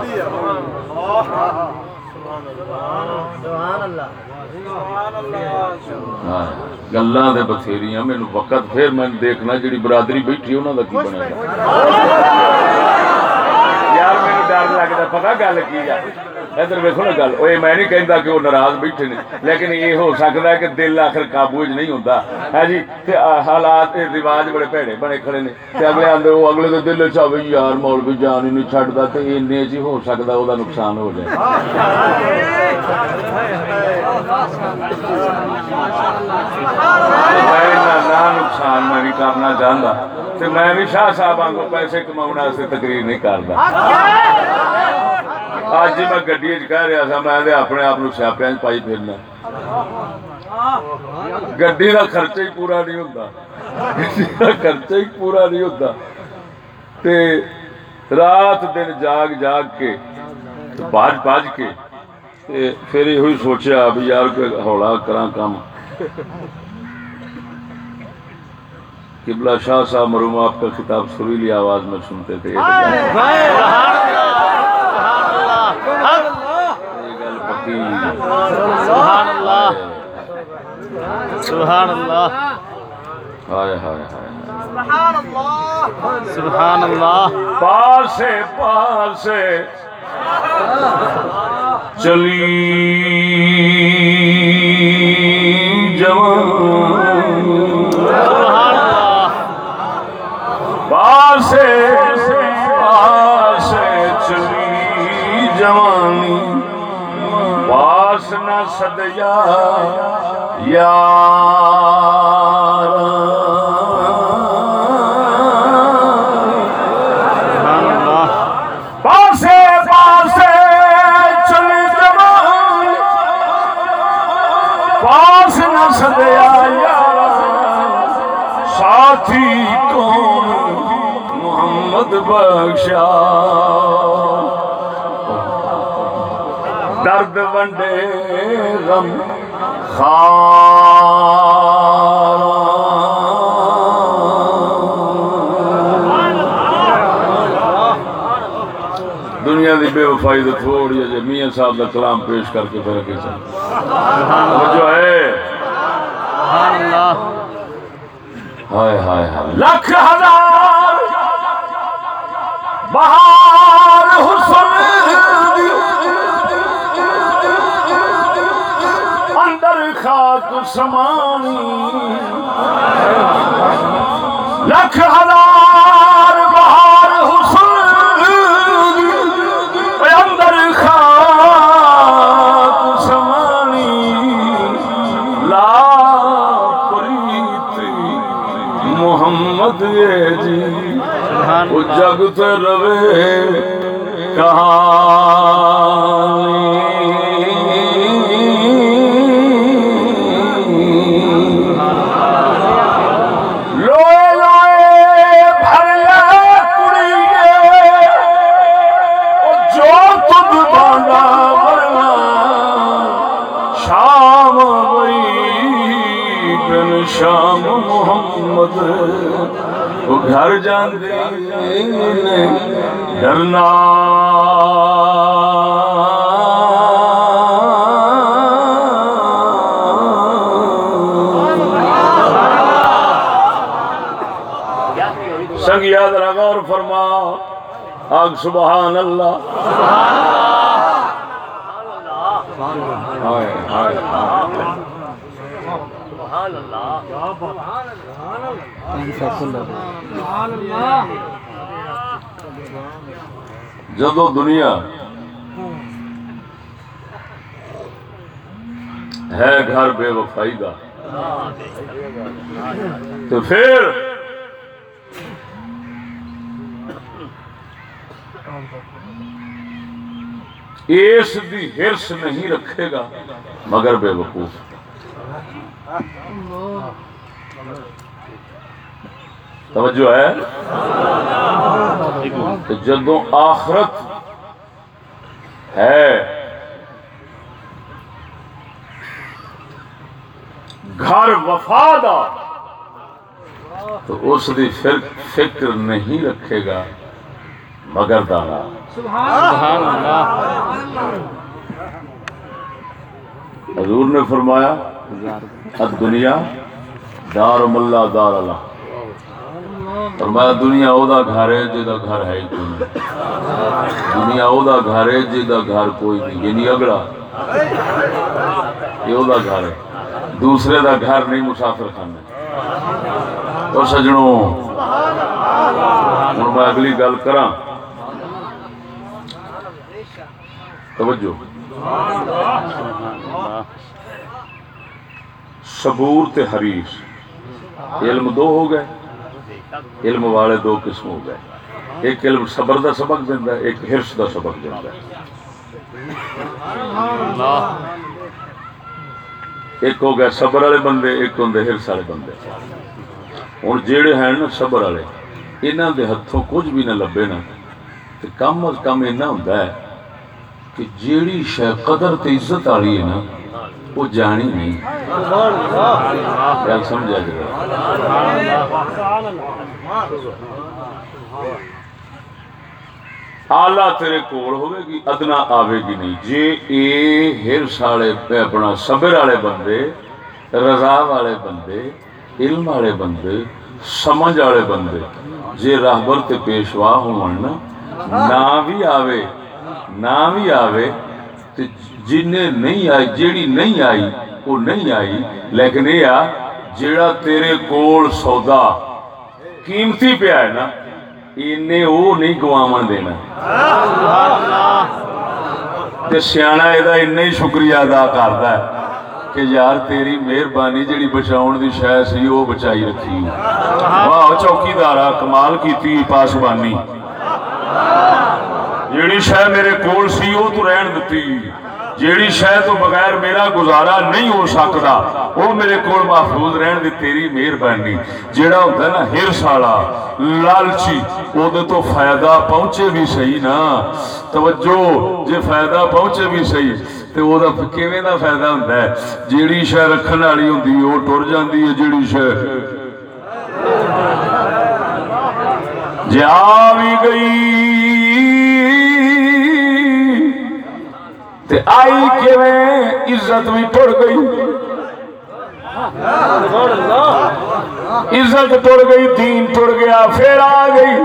گلاں دے بتھیریاں مینوں وقت پھر میں دیکھنا جڑی برادری بیٹھی انہاں دا کی بنے گا یار مینوں ڈر لگدا پتہ گل کی ہے ادھر ویکھو نا گل اوے میں نہیں کہندا کہ وہ ناراض بیٹھے نے لیکن یہ ہو سکتا ہے کہ دل آخر قابو وچ نہیں ہوندا ہے جی تے حالات رواج بڑے بھڑے بنے کھڑے نے تے اگلے آندے او اگلے دے دل وچ آوے یار مولوی جان ہی نہیں چھڈدا تے اینے جی ہو سکدا او دا نقصان ہو جائے میں نقصان میں نہیں کرنا چاہتا تے میں بھی شاہ صاحب وانگو پیسے کماؤن واسطے تقریر نہیں کردا آج جی میں گڈی کہہ رہا تھا میں اپنے آپ سیاپیاں پائی پھرنا گڈی کا خرچہ ہی پورا نہیں ہوتا گڈی کا خرچہ ہی پورا نہیں ہوتا تے رات دن جاگ جاگ کے باج باج کے تے پھر یہ سوچا بھی یار کوئی ہولا کراں کام قبلہ شاہ صاحب مرحوم آپ کا خطاب سریلی آواز میں سنتے تھے سبحان اللہ سبحان اللہ ہائے ہائے ہائے سبحان اللہ سبحان اللہ پاسے پاسے چلی جوان سبحان اللہ پاسے پاسے چلی جوانی پاس نہ سدیا یار سبحان اللہ پاسے پاسے چلی جوانی پاس نہ سدیا یار ساتھی کون محمد بخشا درد ونڈے غم خار دنیا دی بے وفائی تو تھوڑی ہے میاں صاحب کا کلام پیش کر کے پھر کے چل جو ہے سبحان اللہ ہائے ہائے ہائے لکھ ہزار بہار حسن دی اندر خاک سمانی لکھ ہزار بہار حسن دی اندر خاک سمانی لا محمد یہ جی وہ جگ تے روے کہانی لوئے لوئے بھر لے کڑیے جو تم بانا ورنا شام وئی بن شام محمد وہ گھر جاندے ڈرنا سنگ یاد رہا غور فرما آگ سبحان اللہ ہائے ہائے جدو دنیا ہے گھر بے وفائی دا تو پھر اس دی ہرس نہیں رکھے گا مگر بے وقوف توجہ ہے کہ جدوں آخرت ہے گھر وفا دا تو اس دی فکر نہیں رکھے گا مگر دانا سبحان اللہ حضور نے فرمایا الدنیا دار ملا دار اللہ فرمایا دنیا او دا گھر ہے جدا گھر ہے ہی کوئی نہیں دنیا او دا گھر ہے جدا گھر کوئی نہیں یعنی اگلا یہ او دا گھر ہے دوسرے دا گھر نہیں مسافر خانے اور سجنوں ہن میں اگلی گل کراں توجہ صبور تے حریص علم دو ہو گئے علم والے دو قسم ہو گئے ایک علم صبر دا سبق دینا ہے ایک حرص دا سبق دینا ہے ایک ہو گیا صبر والے بندے ایک ہوندے حرص والے بندے ہن جیڑے ہیں نا صبر والے انہاں دے ہتھوں کچھ بھی نہ لبے نا تے کم از کم اینا ہوندا ہے کہ جیڑی شے قدر تے عزت والی ہے نا وہ جانی نہیں گل سمجھا جائے آلہ تیرے کول ہوئے گی ادنا آوے گی نہیں جے اے ہرس والے اپنا صبر والے بندے رضا والے بندے علم والے بندے سمجھ والے بندے جے راہبر تے پیشوا ہون نا نہ بھی آوے نہ بھی آوے تے جنہیں نہیں آئی جیڑی نہیں آئی وہ نہیں آئی لیکن یہ آ جیڑا تیرے کول سودا قیمتی پہ ہے نا انہیں وہ نہیں گواون دینا تے سیاںا یہ انہیں شکریہ ادا کرتا ہے کہ یار تیری مہربانی جڑی بچاؤن دی شے سی وہ بچائی رکھی واہ چوکیدارا کمال کیتی پاسبانی جیڑی شے میرے کول سی وہ تو رہن دتی جیڑی شے تو بغیر میرا گزارا نہیں ہو سکتا وہ میرے کول محفوظ رہن دی تیری مہربانی جیڑا ہوتا ہے نا ہرس والا لالچی وہ تو فائدہ پہنچے بھی صحیح نا توجہ جے فائدہ پہنچے بھی صحیح تو وہ کیویں دا فائدہ ہوندا ہے جیڑی شے رکھن والی ہوندی وہ ٹر جاندی ہے جیڑی شے جا بھی گئی تے آئی کیویں عزت بھی ٹر گئی عزت ٹر گئی دین ٹر گیا پھر آ گئی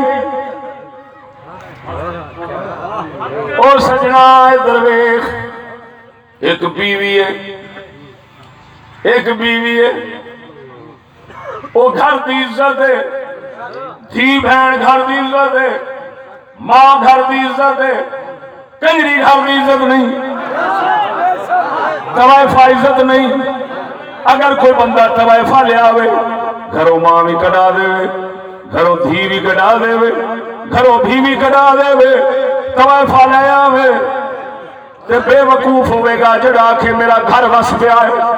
او سجنا ادھر ویکھ ایک بیوی ہے ایک بیوی ہے وہ گھر دی عزت ہے دھی بہن گھر دی عزت ہے ماں گھر دی عزت ہے کنجری گھر دی عزت نہیں طوائفہ عزت نہیں اگر کوئی بندہ طوائفہ لے آوے گھروں ماں بھی کٹا دے گھروں دھی بھی کٹا دے گھروں بھی بھی کٹا دے طوائفہ لے آوے تے بے وقوف ہوئے گا جڑا کہ میرا گھر وس پیا ہے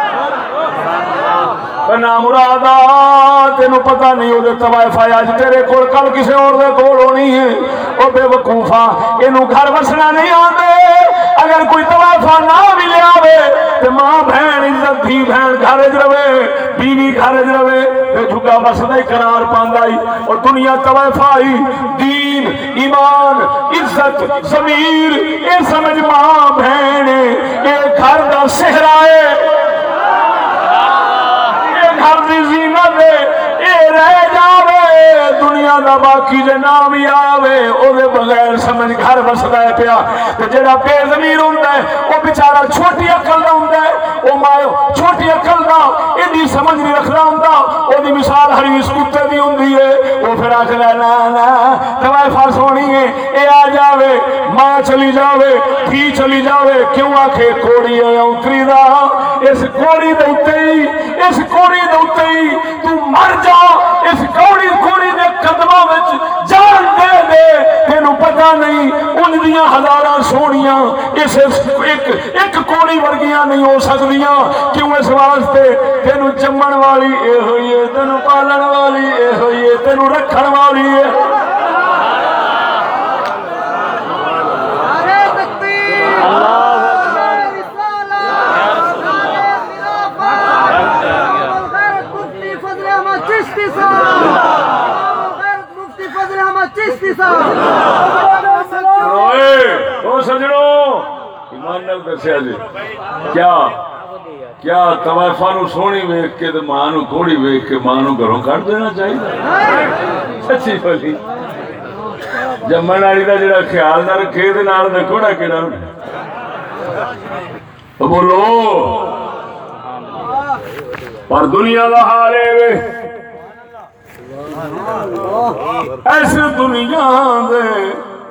بنا مرادا تینوں پتہ نہیں ہو دے طوائفہ آج تیرے کول کل کسے اور دے کول ہونی ہے او بے وقوفا اینوں گھر وسنا نہیں آندے اگر کوئی طوائفہ نہ بھی لے آوے تے ماں بہن عزت تھی بہن گھر وچ رہے بیوی گھر وچ رہے تے جھگا وسدا ہی قرار پاندا ہی اور دنیا طوائفہ ہی دین ایمان عزت ضمیر اے سمجھ ماں بہن اے گھر دا صحرا ہے دنیا دا باقی جے نام ہی آوے او دے بغیر سمجھ گھر بسدا ہے پیا تے جڑا بے ضمیر ہوندا ہے او بیچارہ چھوٹی عقل دا ہوندا ہے او ماں چھوٹی عقل دا ایڈی سمجھ نہیں رکھدا ہوندا او دی مثال حریص کتے دی ہوندی ہے او پھر آکھدا نا نا طوائفہ سونی ہے اے آ جاوے ماں چلی جاوے تھی چلی جاوے کیوں آکھے کوڑی ہے اتری دا اس کوڑی دے اوتے ہی اس کوڑی دے اوتے ہی تو مر جا اس کوڑی کوڑی دے قدمہ وچ جان دے دے تینوں پتہ نہیں ان دیاں ہزاراں سونیاں اس ایک ایک کوڑی ورگیاں نہیں ہو سکدیاں کیوں اس واسطے تینوں جمن والی اے ہوئی ہے تینوں پالن والی اے ہوئی ہے تینوں رکھن والی ہے کیا کیا طوائفہ نو سونی ویکھ کے تے ماں نو کوڑی ویکھ کے ماں نو گھروں کڈ دینا چاہیے سچی بولی جمن والی دا جڑا خیال نہ رکھے تے نال دا کوڑا کیڑا بولو پر دنیا دا حال ہے ایس دنیا دے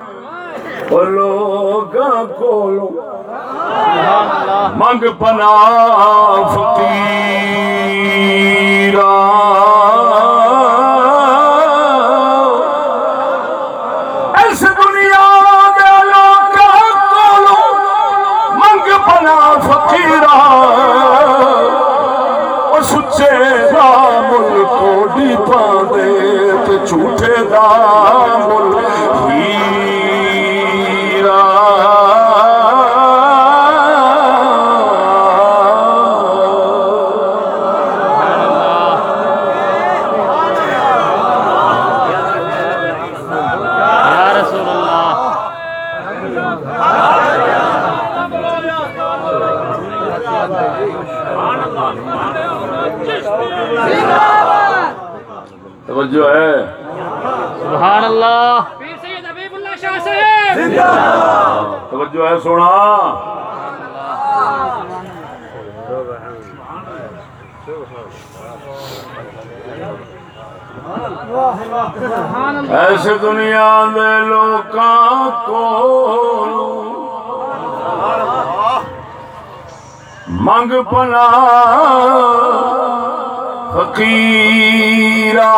لوگاں کولوں منگ پناہ فقیراں اس دنیا دے لوگاں کولوں منگ پناہ فقیراں او سچے دا مل کوڑی پاندے تے جھوٹے دا مل توجہ ہے؟ سبحان اللہ. پیر سید حبیب اللہ شاہ صاحب توجہ ہے سونا. ایسے دنیا دے لوکاں کو منگ پناہ فقیرا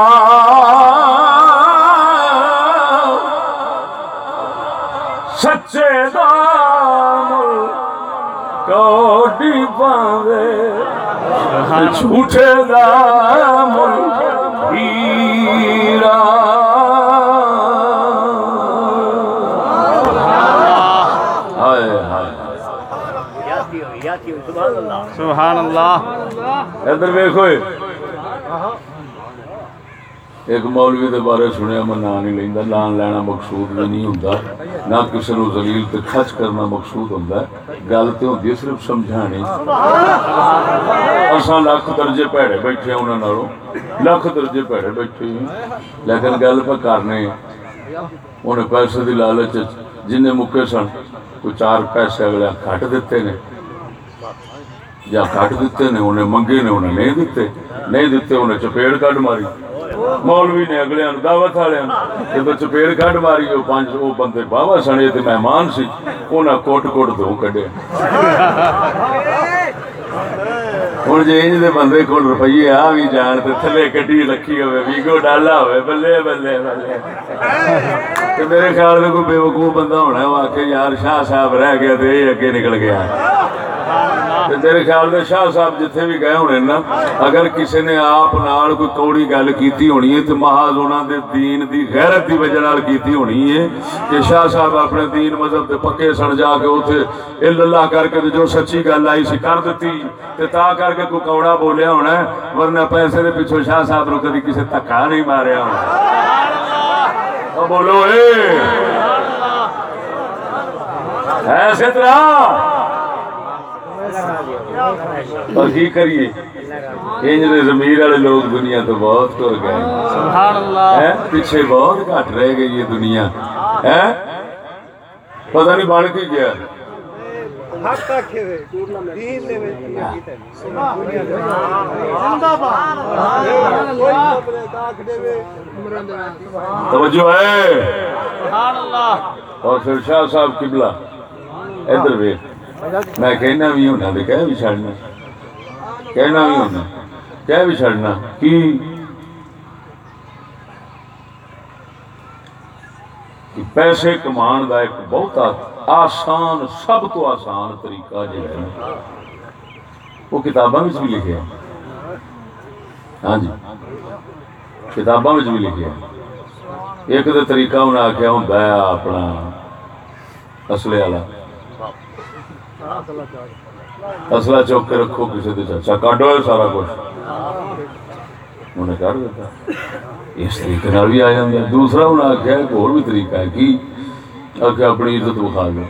سچے دام کوڈی پاوے جھوٹے دام ہیرا. ہائے ہائے سبحان اللہ. ادھر ویکھو ایک مولوی دے بارے سنیا میں نام نہیں لیندا. نام لینا مقصود بھی نہیں ہوندا نہ کسی نو ذلیل تے کھچ کرنا مقصود ہوندا ہے. گل تے ہوندی صرف سمجھانی. اساں لاکھ درجے پیڑے بیٹھے ہیں انہاں نالوں لاکھ درجے پیڑے بیٹھے ہیں لیکن گل پہ کرنے انہیں پیسے دی لالچ جن مکے سن کوئی چار پیسے اگلے کٹ دیتے نے یا کٹ دیتے نے انہیں منگے نے انہیں نہیں دیتے نہیں دیتے انہیں چپیڑ کٹ ماری. مولوی نے اگلے دعوت والے جب چپیڑ کٹ ماری وہ پانچ وہ بندے باوا سنے تے مہمان سی انہیں کوٹ کوٹ دو کڈے. ہوں جی انج دے بندے کول روپیے آ بھی جان تے تھلے کڈی رکھی ہوئے ویگو ڈالا ہوئے بلے بلے بلے تے میرے خیال میں کوئی بے وقوف بندہ ہونا ہے وہ آکھے یار شاہ صاحب رہ گیا تے یہ اگے نکل گیا. میرے خیال میں شاہ صاحب جتھے بھی گئے ہونے نا اگر کسی نے آپ نال کوئی کوڑی گل کیتی ہونی ہے تو محض انہاں دے دین دی غیرت دی وجہ نال کیتی ہونی ہے کہ شاہ صاحب اپنے دین مذہب دے پکے سن جا کے اوتھے الا اللہ کر کے جو سچی گل آئی سی کر دتی تے تا کر کے کوئی کوڑا بولیا ہونا ہے ورنہ پیسے دے پیچھے شاہ صاحب نو کدی کسی دھکا نہیں ماریا ہونا. بولو اے ایسے طرح اور کی کریے انج ضمیر والے لوگ دنیا تو بہت ٹر گئے. سبحان اللہ. پیچھے بہت گھٹ رہ گئی یہ دنیا ہے پتہ نہیں بن کے گیا. توجہ ہے. سبحان اللہ. اور پھر شاہ صاحب قبلہ ادھر ویکھ میں کہنا بھی ہونا تو کہہ بھی چھڑنا کہنا بھی ہونا کہہ بھی چھڑنا کہ پیسے کمان دا ایک بہت آسان سب تو آسان طریقہ جو ہے وہ کتاباں میں بھی لکھے ہیں. ہاں جی کتاباں میں بھی لکھے ہیں. ایک تو طریقہ انہیں آخیا ہوتا ہے اپنا اصلے والا اصلہ چوک کے رکھو کسی دے چاچا کاٹو ہے سارا کچھ انہیں کر دیتا. اس طریقے نال بھی آ جاتا. دوسرا انہیں آخیا ایک اور بھی طریقہ ہے کہ آخیا اپنی عزت بخا دو.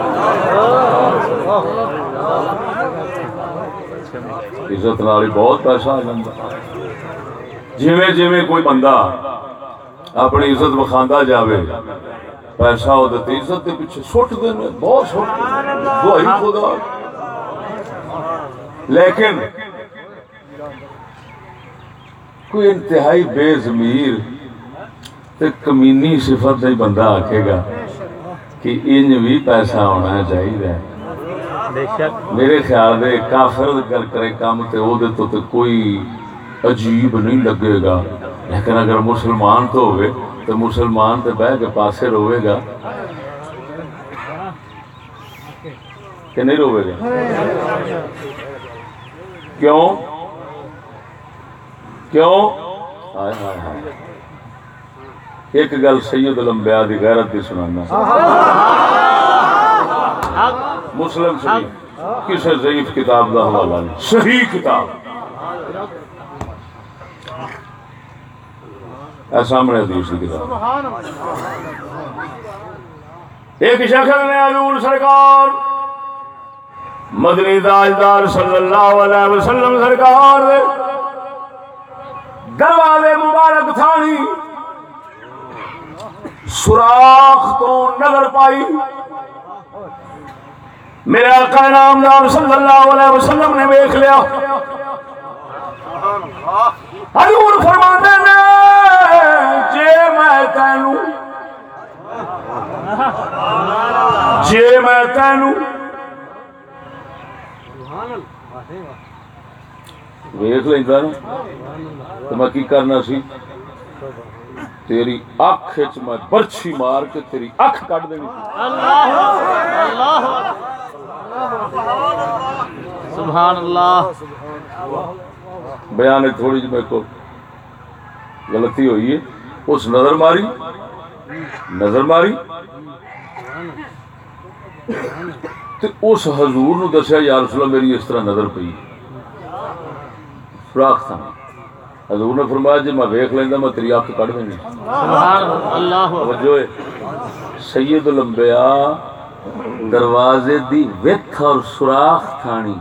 عزت نال بہت پیسہ آ جاتا. جویں جویں کوئی بندہ اپنی عزت بخاندا جاوے پیسہ ہو دیتے عزت کے پیچھے سٹ دینے بہت سٹ وہی خدا. لیکن کوئی انتہائی بے ضمیر تے کمینی صفت نہیں بندہ آکھے گا کہ انج بھی پیسہ ہونا چاہیے. میرے خیال دے کافر کر کرے کام تے او دے تو تے کوئی عجیب نہیں لگے گا. لیکن اگر مسلمان تو ہوئے تو مسلمان تے بہ کے پاسے روے گا کہ نہیں روے گا. کیوں کیوں آئے آئے آئے. ایک گل سید الانبیاء دی غیرت دی سنانا. مسلم شریف کسے ضعیف کتاب دا حوالہ نہیں صحیح کتاب اے سامنے حدیث کی کتاب. ایک شخص نے حضور سرکار مدنی تاجدار صلی اللہ علیہ وسلم سرکار دروازے مبارک تھانی سوراخ تو نظر پائی. میرے آقا نامدار صلی اللہ علیہ وسلم نے دیکھ لیا. حضور فرماتے نے جے میں تینوں جے میں تینوں ویکھ لیندا نا تو میں کی کرنا سی تیری اکھ وچ میں برچھی مار کے تیری اکھ کٹ دینی. سبحان اللہ. بیان تھوڑی جی میرے کو غلطی ہوئی ہے. اس نظر ماری نظر ماری تے اس حضور نو دسیا یا رسول اللہ میری اس طرح نظر پئی سوراخ تھا. حضور نے فرمایا جی میں ویکھ لیندا میں تیری اکھ کٹ دینی. سبحان اللہ. توجہ ہے. سید الانبیاء دروازے دی وتھ اور سوراخ تھانی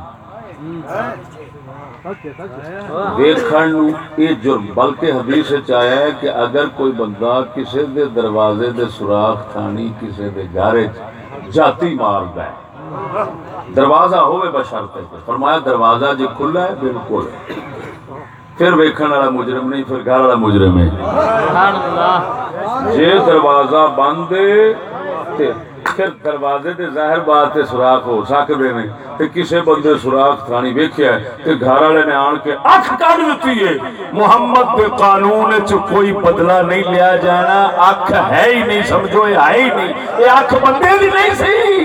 ویکھن نو یہ جرم بلکہ حدیث وچ آیا ہے کہ اگر کوئی بندہ کسی دے دروازے دے سوراخ تھانی کسی دے گھر وچ جاتی ماردا ہے دروازہ ہوے بشرط ہے. فرمایا دروازہ جے کھلا ہے بالکل پھر ویکھن والا مجرم نہیں پھر گھر والا مجرم ہے. سبحان اللہ. جے دروازہ بند ہے تے پھر دروازے تے ظاہر بات تے سوراخ ہو سکدے نے تے کسے بندے سوراخ تھانی ویکھیا ہے تے گھر والے نے آن کے اکھ کڈ دتی ہے. محمد دے قانون وچ کوئی بدلہ نہیں لیا جانا. اکھ ہے ہی نہیں سمجھو یہ ہے ہی نہیں. یہ اکھ بندے دی نہیں سی.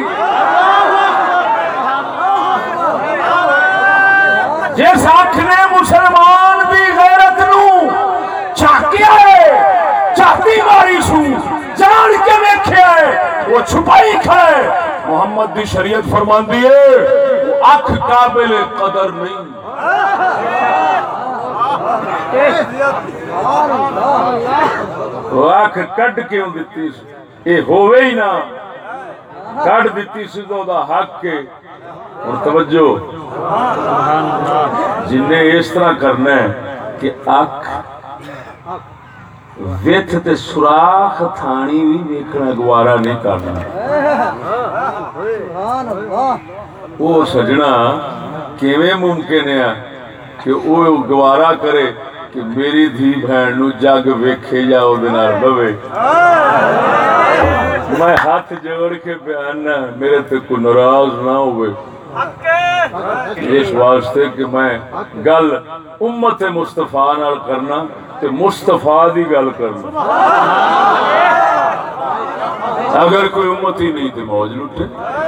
جس اکھ نے مسلمان دی غیرت نو چاکیا ہے چاتی ماری سو جان کے ویکھیا ہے وہ چھپائی کھائے. محمد دی شریعت فرماندی ہے اکھ قابل قدر نہیں. وہ اکھ کڈ کیوں دتی اے ہووے ہی نہ کڈ دتی سی تو دا حق کے. اور توجہ جن نے اس طرح کرنا ہے کہ اکھ ویتھ تے سوراخ تھانی بھی ویکھنا گوارا نہیں کرنا. وہ سجنا کیویں ممکن ہے کہ وہ گوارا کرے کہ میری دھی بہن نو جگ ویکھے یا او دے نال بوے. میں ہاتھ جوڑ کے بیان میرے تے کوئی ناراض نہ ہوئے اس واسطے کہ میں گل امت مصطفیٰ نال کرنا تے مصطفیٰ دی گل کرنا. اگر کوئی امت ہی نہیں تے موج لٹے.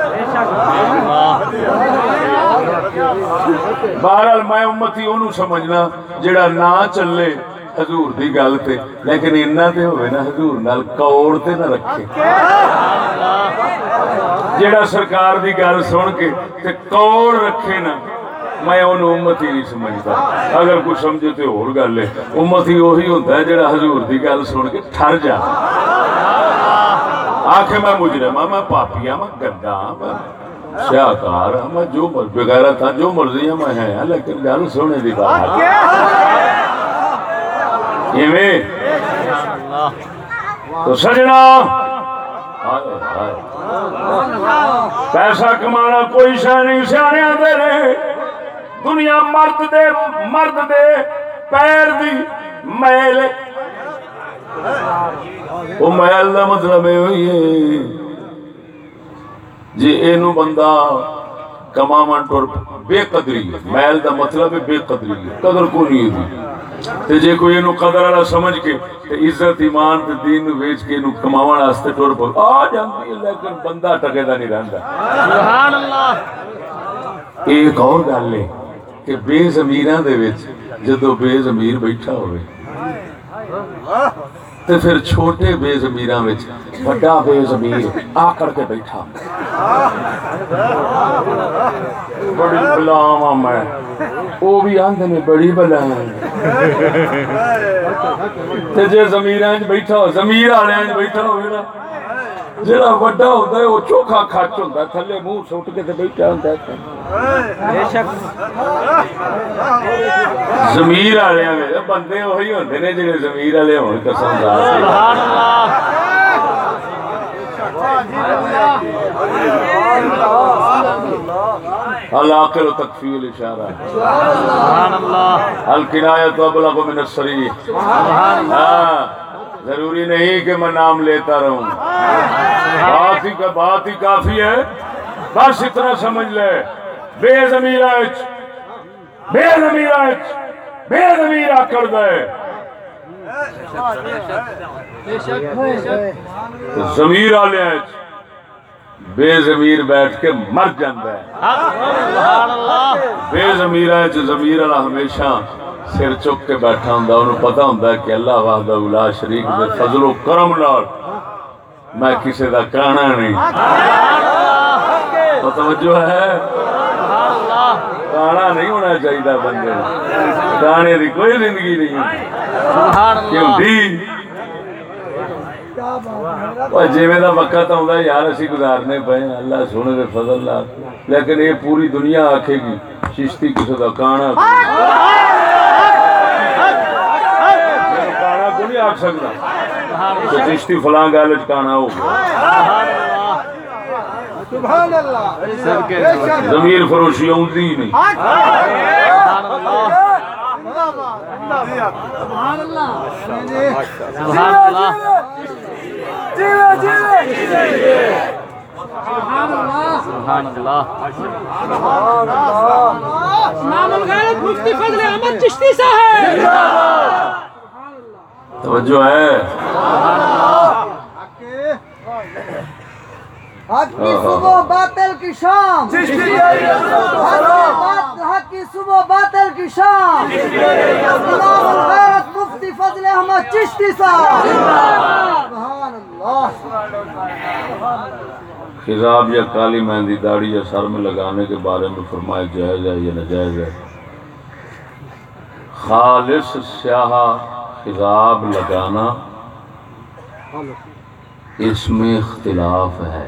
بہرحال میں امتی انہوں سمجھنا جڑا نہ چلے حضور دی گل تے لیکن انہاں تے ہوئے نا حضور نال کوڑ تے نہ رکھے. جڑا سرکار دی گل سن کے تے کوڑ رکھے نا میں انہوں امتی نہیں سمجھتا. اگر کوئی سمجھے تے اور گل ہے. امتی وہی ہوتا ہے جڑا حضور دی گل سن کے ٹھر جا آکھے میں مجرم ہاں میں پاپی ہاں میں گندا ہاں میں سیاکار ہاں میں جو بغیرت تھا جو مرضی ہے میں ہے لیکن گل سونے دی بات ایویں تو سجنا پیسہ کمانا کوئی شے نہیں. سیانے دے نے دنیا مرد دے مرد دے پیر دی میل وہ میل دا مطلب یہ ہوئی ہے جی اینو بندہ کماون ٹر بے قدری. میل دا مطلب ہے بے قدری قدر کو نہیں دی. تے جے کوئی اینو قدر والا سمجھ کے تے عزت ایمان تے دین نو ویچ کے اینو کماون واسطے ٹر پو آ جاندی ہے لیکن بندہ ٹکے دا نہیں رہندا. سبحان اللہ. ایک اور گل ہے کہ بے ضمیراں دے وچ جدوں بے ضمیر بیٹھا ہوئے تے پھر چھوٹے بے ضمیراں وچ بڑا بے ضمیر آکڑ کے بیٹھا بڑی بلا ہاں میں وہ بھی آندے میں بڑی بلا تے جے ضمیراں وچ بیٹھا ہو ضمیر والے وچ بیٹھا ہوئے نا جڑا وڈا ہوتا ہے وہ چوکھا کھچ ہوتا ہے تھلے منہ سٹ کے تے بیٹھا ہوتا ہے بے شک ضمیر والے میں بندے وہی ہوندے نے جڑے ضمیر والے ہون قسم دار سبحان اللہ العاقل تکفی الاشارہ سبحان اللہ الکنایۃ ابلغ من الصریح ہاں ضروری نہیں کہ میں نام لیتا رہوں بات ہی کا بات ہی کافی ہے بس اتنا سمجھ لے بے ضمیر اچ بے ضمیر اچ بے ضمیر آکڑ دے ضمیر والے اچ بے ضمیر بیٹھ کے مر جاندہ ہے سبحان اللہ بے ضمیر اچ ضمیر والا ہمیشہ سر چک کے بیٹھا ہوندا انہوں پتہ ہوندا ہے کہ اللہ وحدہ لا شریک دے فضل و کرم نال میں کسی دا کانا نہیں تو توجہ ہے کانا نہیں ہونا چاہیے بندے کانے دی کوئی زندگی نہیں کیوں دی جیویں دا وقت آوندا یار اسی گزارنے پے اللہ سونے دے فضل نال لیکن یہ پوری دنیا آکھے گی چشتی کسی دا کانا کانا کو نہیں آکھ سکتا تو چشتی فلاں گل وچ کانا ہو گیا سبحان اللہ ضمیر فروشی آوندی ہی نہیں سبحان اللہ سبحان اللہ سبحان اللہ امام الغیرت مفتی فضل احمد چشتی صاحب توجہ ہے حق کی صبح باطل کی شام حق کی صبح باطل کی شام امام الغیرت مفتی فضل احمد چشتی صاحب سبحان اللہ خضاب یا کالی مہندی داڑھی یا سر میں لگانے کے بارے میں فرمایا جائز ہے یا ناجائز ہے خالص سیاہ خضاب لگانا اس میں اختلاف ہے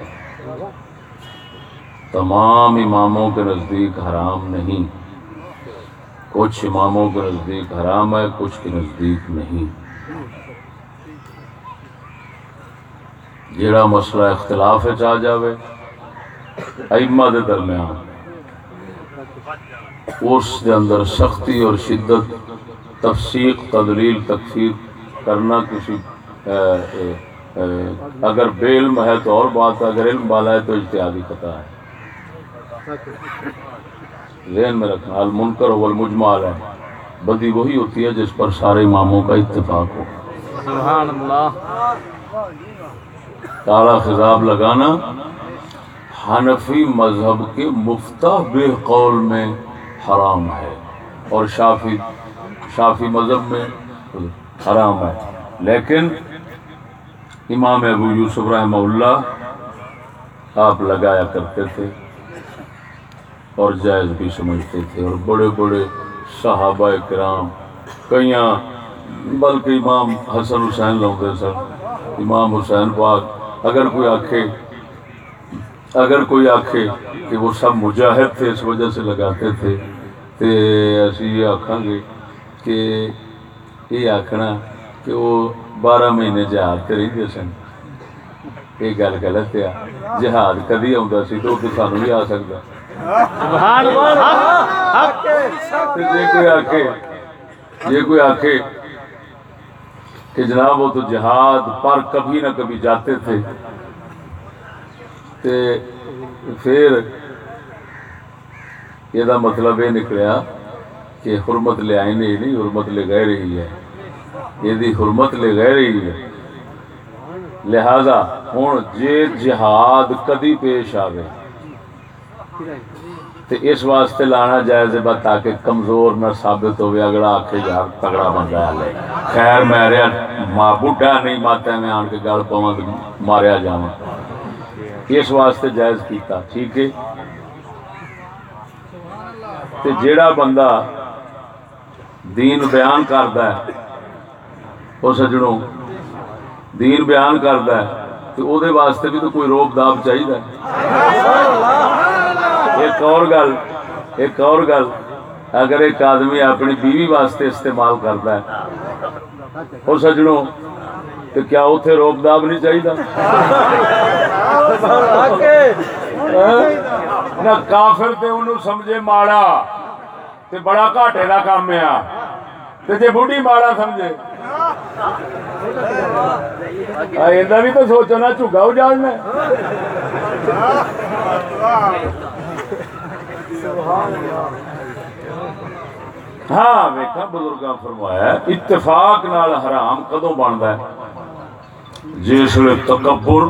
تمام اماموں کے نزدیک حرام نہیں کچھ اماموں کے نزدیک حرام ہے کچھ کے نزدیک نہیں جیڑا مسئلہ اختلاف ہے چاہ جاوے ائمہ دے درمیان اس دے اندر سختی اور شدت تفسیق تدلیل تکفیر کرنا کسی اے اے اے اگر بے علم ہے تو اور بات ہے اگر علم والا ہے تو اجتہادی خطا ہے ذہن میں رکھنا المنکر والمجمع ہے بدی وہی ہوتی ہے جس پر سارے اماموں کا اتفاق ہو سبحان اللہ کالا خضاب لگانا حنفی مذہب کے مفتح بے قول میں حرام ہے اور شافی شافی مذہب میں حرام ہے لیکن امام ابو یوسف رحمہ اللہ آپ لگایا کرتے تھے اور جائز بھی سمجھتے تھے اور بڑے بڑے صحابہ کرام کئیاں بلکہ امام حسن حسین لوگے سر امام حسین پاک اگر کوئی آکھے اگر کوئی آکھے کہ وہ سب مجاہد تھے اس وجہ سے لگاتے تھے تو ایسی یہ آکھاں گے کہ یہ آکھنا کہ وہ بارہ مہینے جہاد تے رہندے سن یہ گل غلط ہے جہاد کدی آਉਂدا سی تو سانوں بھی آ سکدا سبحان اللہ جے کوئی آکھے جے کوئی آکھے کہ جناب وہ تو جہاد پر کبھی نہ کبھی جاتے تھے تے پھر یہ دا مطلب یہ نکلیا کہ حرمت لے آئی نہیں نہیں حرمت لے گئے رہی ہے یہ دی حرمت لے گئے رہی ہے لہذا ہوں جے جہاد کدی پیش آوے تے اس واسطے لانا جائز ہے تاکہ کمزور نہ ثابت ہوئے اگلا آکھے یار تگڑا بندہ ہے خیر میں رہا ماں بڈھا نہیں ماتا میں آن کے گل پواں ماریا جاواں اس واسطے جائز کیتا ٹھیک ہے تے جیڑا بندہ دین بیان کردا ہے وہ سجنوں دین بیان کردا ہے تو او دے واسطے بھی تو کوئی روب داب چاہیے. ایک اور گل ایک اور گل اگر ایک آدمی اپنی بیوی واسطے استعمال کرتا ہے اور سجنوں تو کیا اتنے روب داب نہیں چاہیے؟ نہ کافر تے انہوں سمجھے ماڑا تے بڑا گھاٹے دا کام ہے تے جے بڑھی ماڑا سمجھے ایندہ بھی تو سوچو نا چگا ہو جاننا ہے. ہاں ویکھا بزرگاں فرمایا اتفاق نال حرام کدوں بندا ہے جس لئے تکبر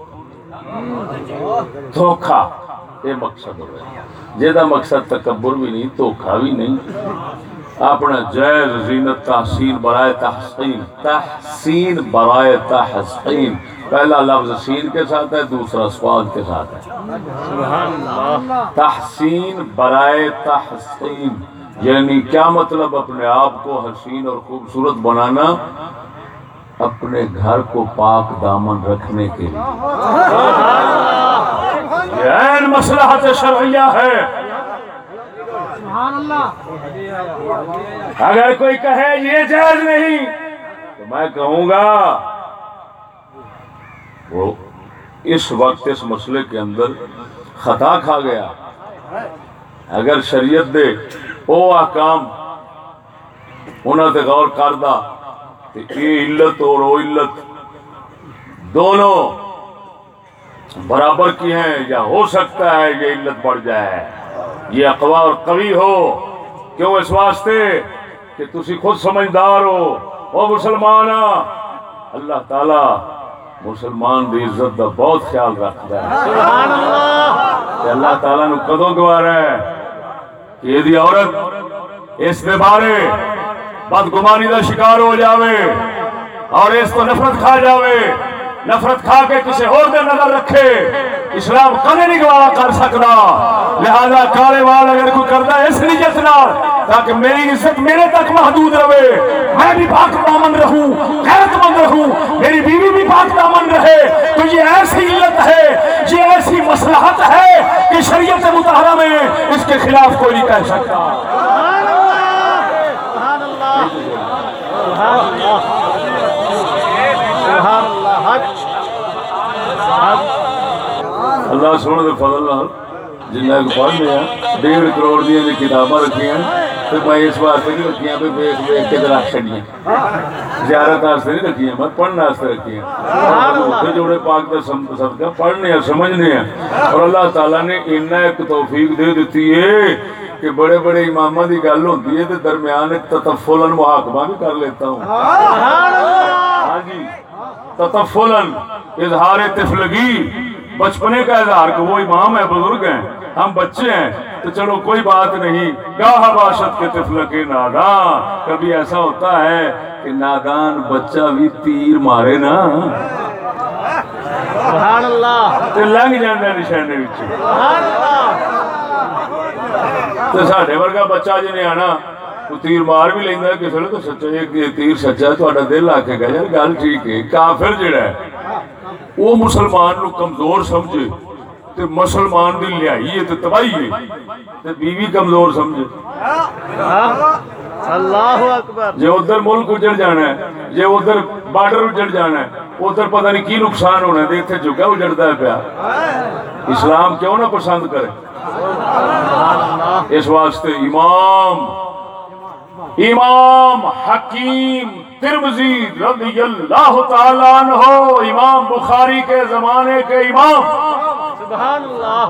دھوکھا یہ مقصد ہوئے جیدہ مقصد تکبر بھی نہیں دھوکھا بھی نہیں اپنا جائز زینت تحسین برائے تحسین تحسین برائے تحسین پہلا لفظ سین کے ساتھ ہے دوسرا سواد کے ساتھ ہے تحسین برائے تحسین یعنی کیا مطلب اپنے آپ کو حسین اور خوبصورت بنانا اپنے گھر کو پاک دامن رکھنے کے لیے یہ عین مصلحت شرعیہ ہے. اگر کوئی کہے یہ جائز نہیں تو میں کہوں گا وہ اس وقت اس مسئلے کے اندر خطا کھا گیا. اگر شریعت دے او احکام انہوں تے غور کردہ کہ یہ علت اور وہ علت دونوں برابر کی ہیں یا ہو سکتا ہے یہ علت بڑھ جائے یہ اقوی اور قوی ہو کیوں اس واسطے کہ تسی خود سمجھدار ہو او مسلمان اللہ تعالی مسلمان دی عزت دا بہت خیال رکھتا ہے. سبحان اللہ. کہ اللہ تعالیٰ نو کدوں گوارا ہے کہ یہ دی عورت اس دے بارے بدگمانی دا شکار ہو جاوے اور اس کو نفرت کھا جاوے نفرت کھا کے کسی اور دے نظر رکھے اسلام کدے نہیں گوارا کر سکتا. لہذا کالے وال اگر کوئی کرتا ہے اس نیت نال تاکہ میری عزت میرے تک محدود رہے میں بھی پاک دامن رہوں غیرت مند رہوں میری بیوی بھی پاک دامن رہے تو یہ ایسی علت ہے یہ ایسی مصلحت ہے کہ شریعت مطہرہ میں اس کے خلاف کوئی نہیں کہہ سکتا. اللہ سونے دے فضل نال جنہیں ایک پڑھنے ہیں ڈیڑھ کروڑ دیا نے کتاباں رکھی ہیں تو میں اس واسطے نہیں رکھی ہیں پہ بیک بیک کے در رکھ چڑی ہیں زیارت آستے نہیں رکھی ہیں میں پڑھنے آستے رکھی ہیں اور جوڑے پاک دے صدقہ پڑھنے ہیں سمجھنے ہیں اور اللہ تعالیٰ نے انہا ایک توفیق دے دیتی ہے کہ بڑے بڑے امامہ دی گل ہوتی ہے تو درمیان ایک تطفلاً محاکمہ بھی کر لیتا ہوں. ہاں جی تطفلاً اظہار طفلگی بچپنے کا اظہار کہ وہ امام ہے بزرگ ہیں ہم بچے ہیں تو چلو کوئی بات نہیں گاہ باشد کے طفل کے نادان کبھی ایسا ہوتا ہے کہ نادان بچہ بھی تیر مارے نا سبحان اللہ تے لنگ جاندے نشانے وچ سبحان اللہ تے ساڈے ورگا بچہ جنے آنا وہ تیر مار بھی لیندا ہے کسے نے تو سچا ایک تیر سچا ہے تہاڈا دل آ کے گیا یار گل ٹھیک ہے. کافر جڑا ہے وہ مسلمان نو کمزور سمجھے تے مسلمان دی لیائی ہے تے تباہی ہے تے بیوی کمزور سمجھے. اللہ اکبر. جے ادھر ملک اجڑ جانا ہے جے ادھر بارڈر اجڑ جانا ہے ادھر پتہ نہیں کی نقصان ہونا ہے اتنے جگہ اجڑتا ہے پیا. اسلام کیوں نہ پسند کرے اس واسطے امام امام حکیم ترمذی رضی اللہ تعالیٰ عنہ امام بخاری کے زمانے کے امام سبحان اللہ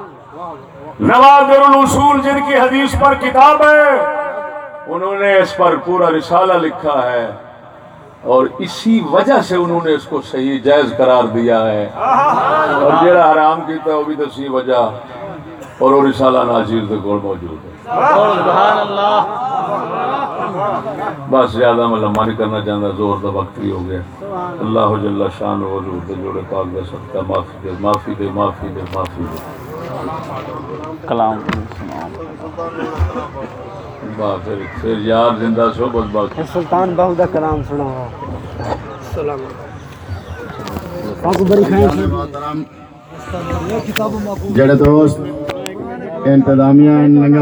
نوادر الاصول جن کی حدیث پر کتاب ہے انہوں نے اس پر پورا رسالہ لکھا ہے اور اسی وجہ سے انہوں نے اس کو صحیح جائز قرار دیا ہے اور جڑا حرام کیتا ہے وہ بھی تو اسی وجہ اور وہ رسالہ ناظر کے کول موجود ہے. سبحان اللہ. بس زیادہ میں لمبا نہیں کرنا چاہتا زور دا وقت بھی ہو گیا. اللہ جل شان و حضور دے جوڑے پاک دے صدقہ معافی دے معافی دے معافی دے معافی دے کلام بات پھر پھر یار زندہ سو بس باقی سلطان بہو دا کلام سنا. السلام علیکم. جڑے دوست انتظامیہ لنگر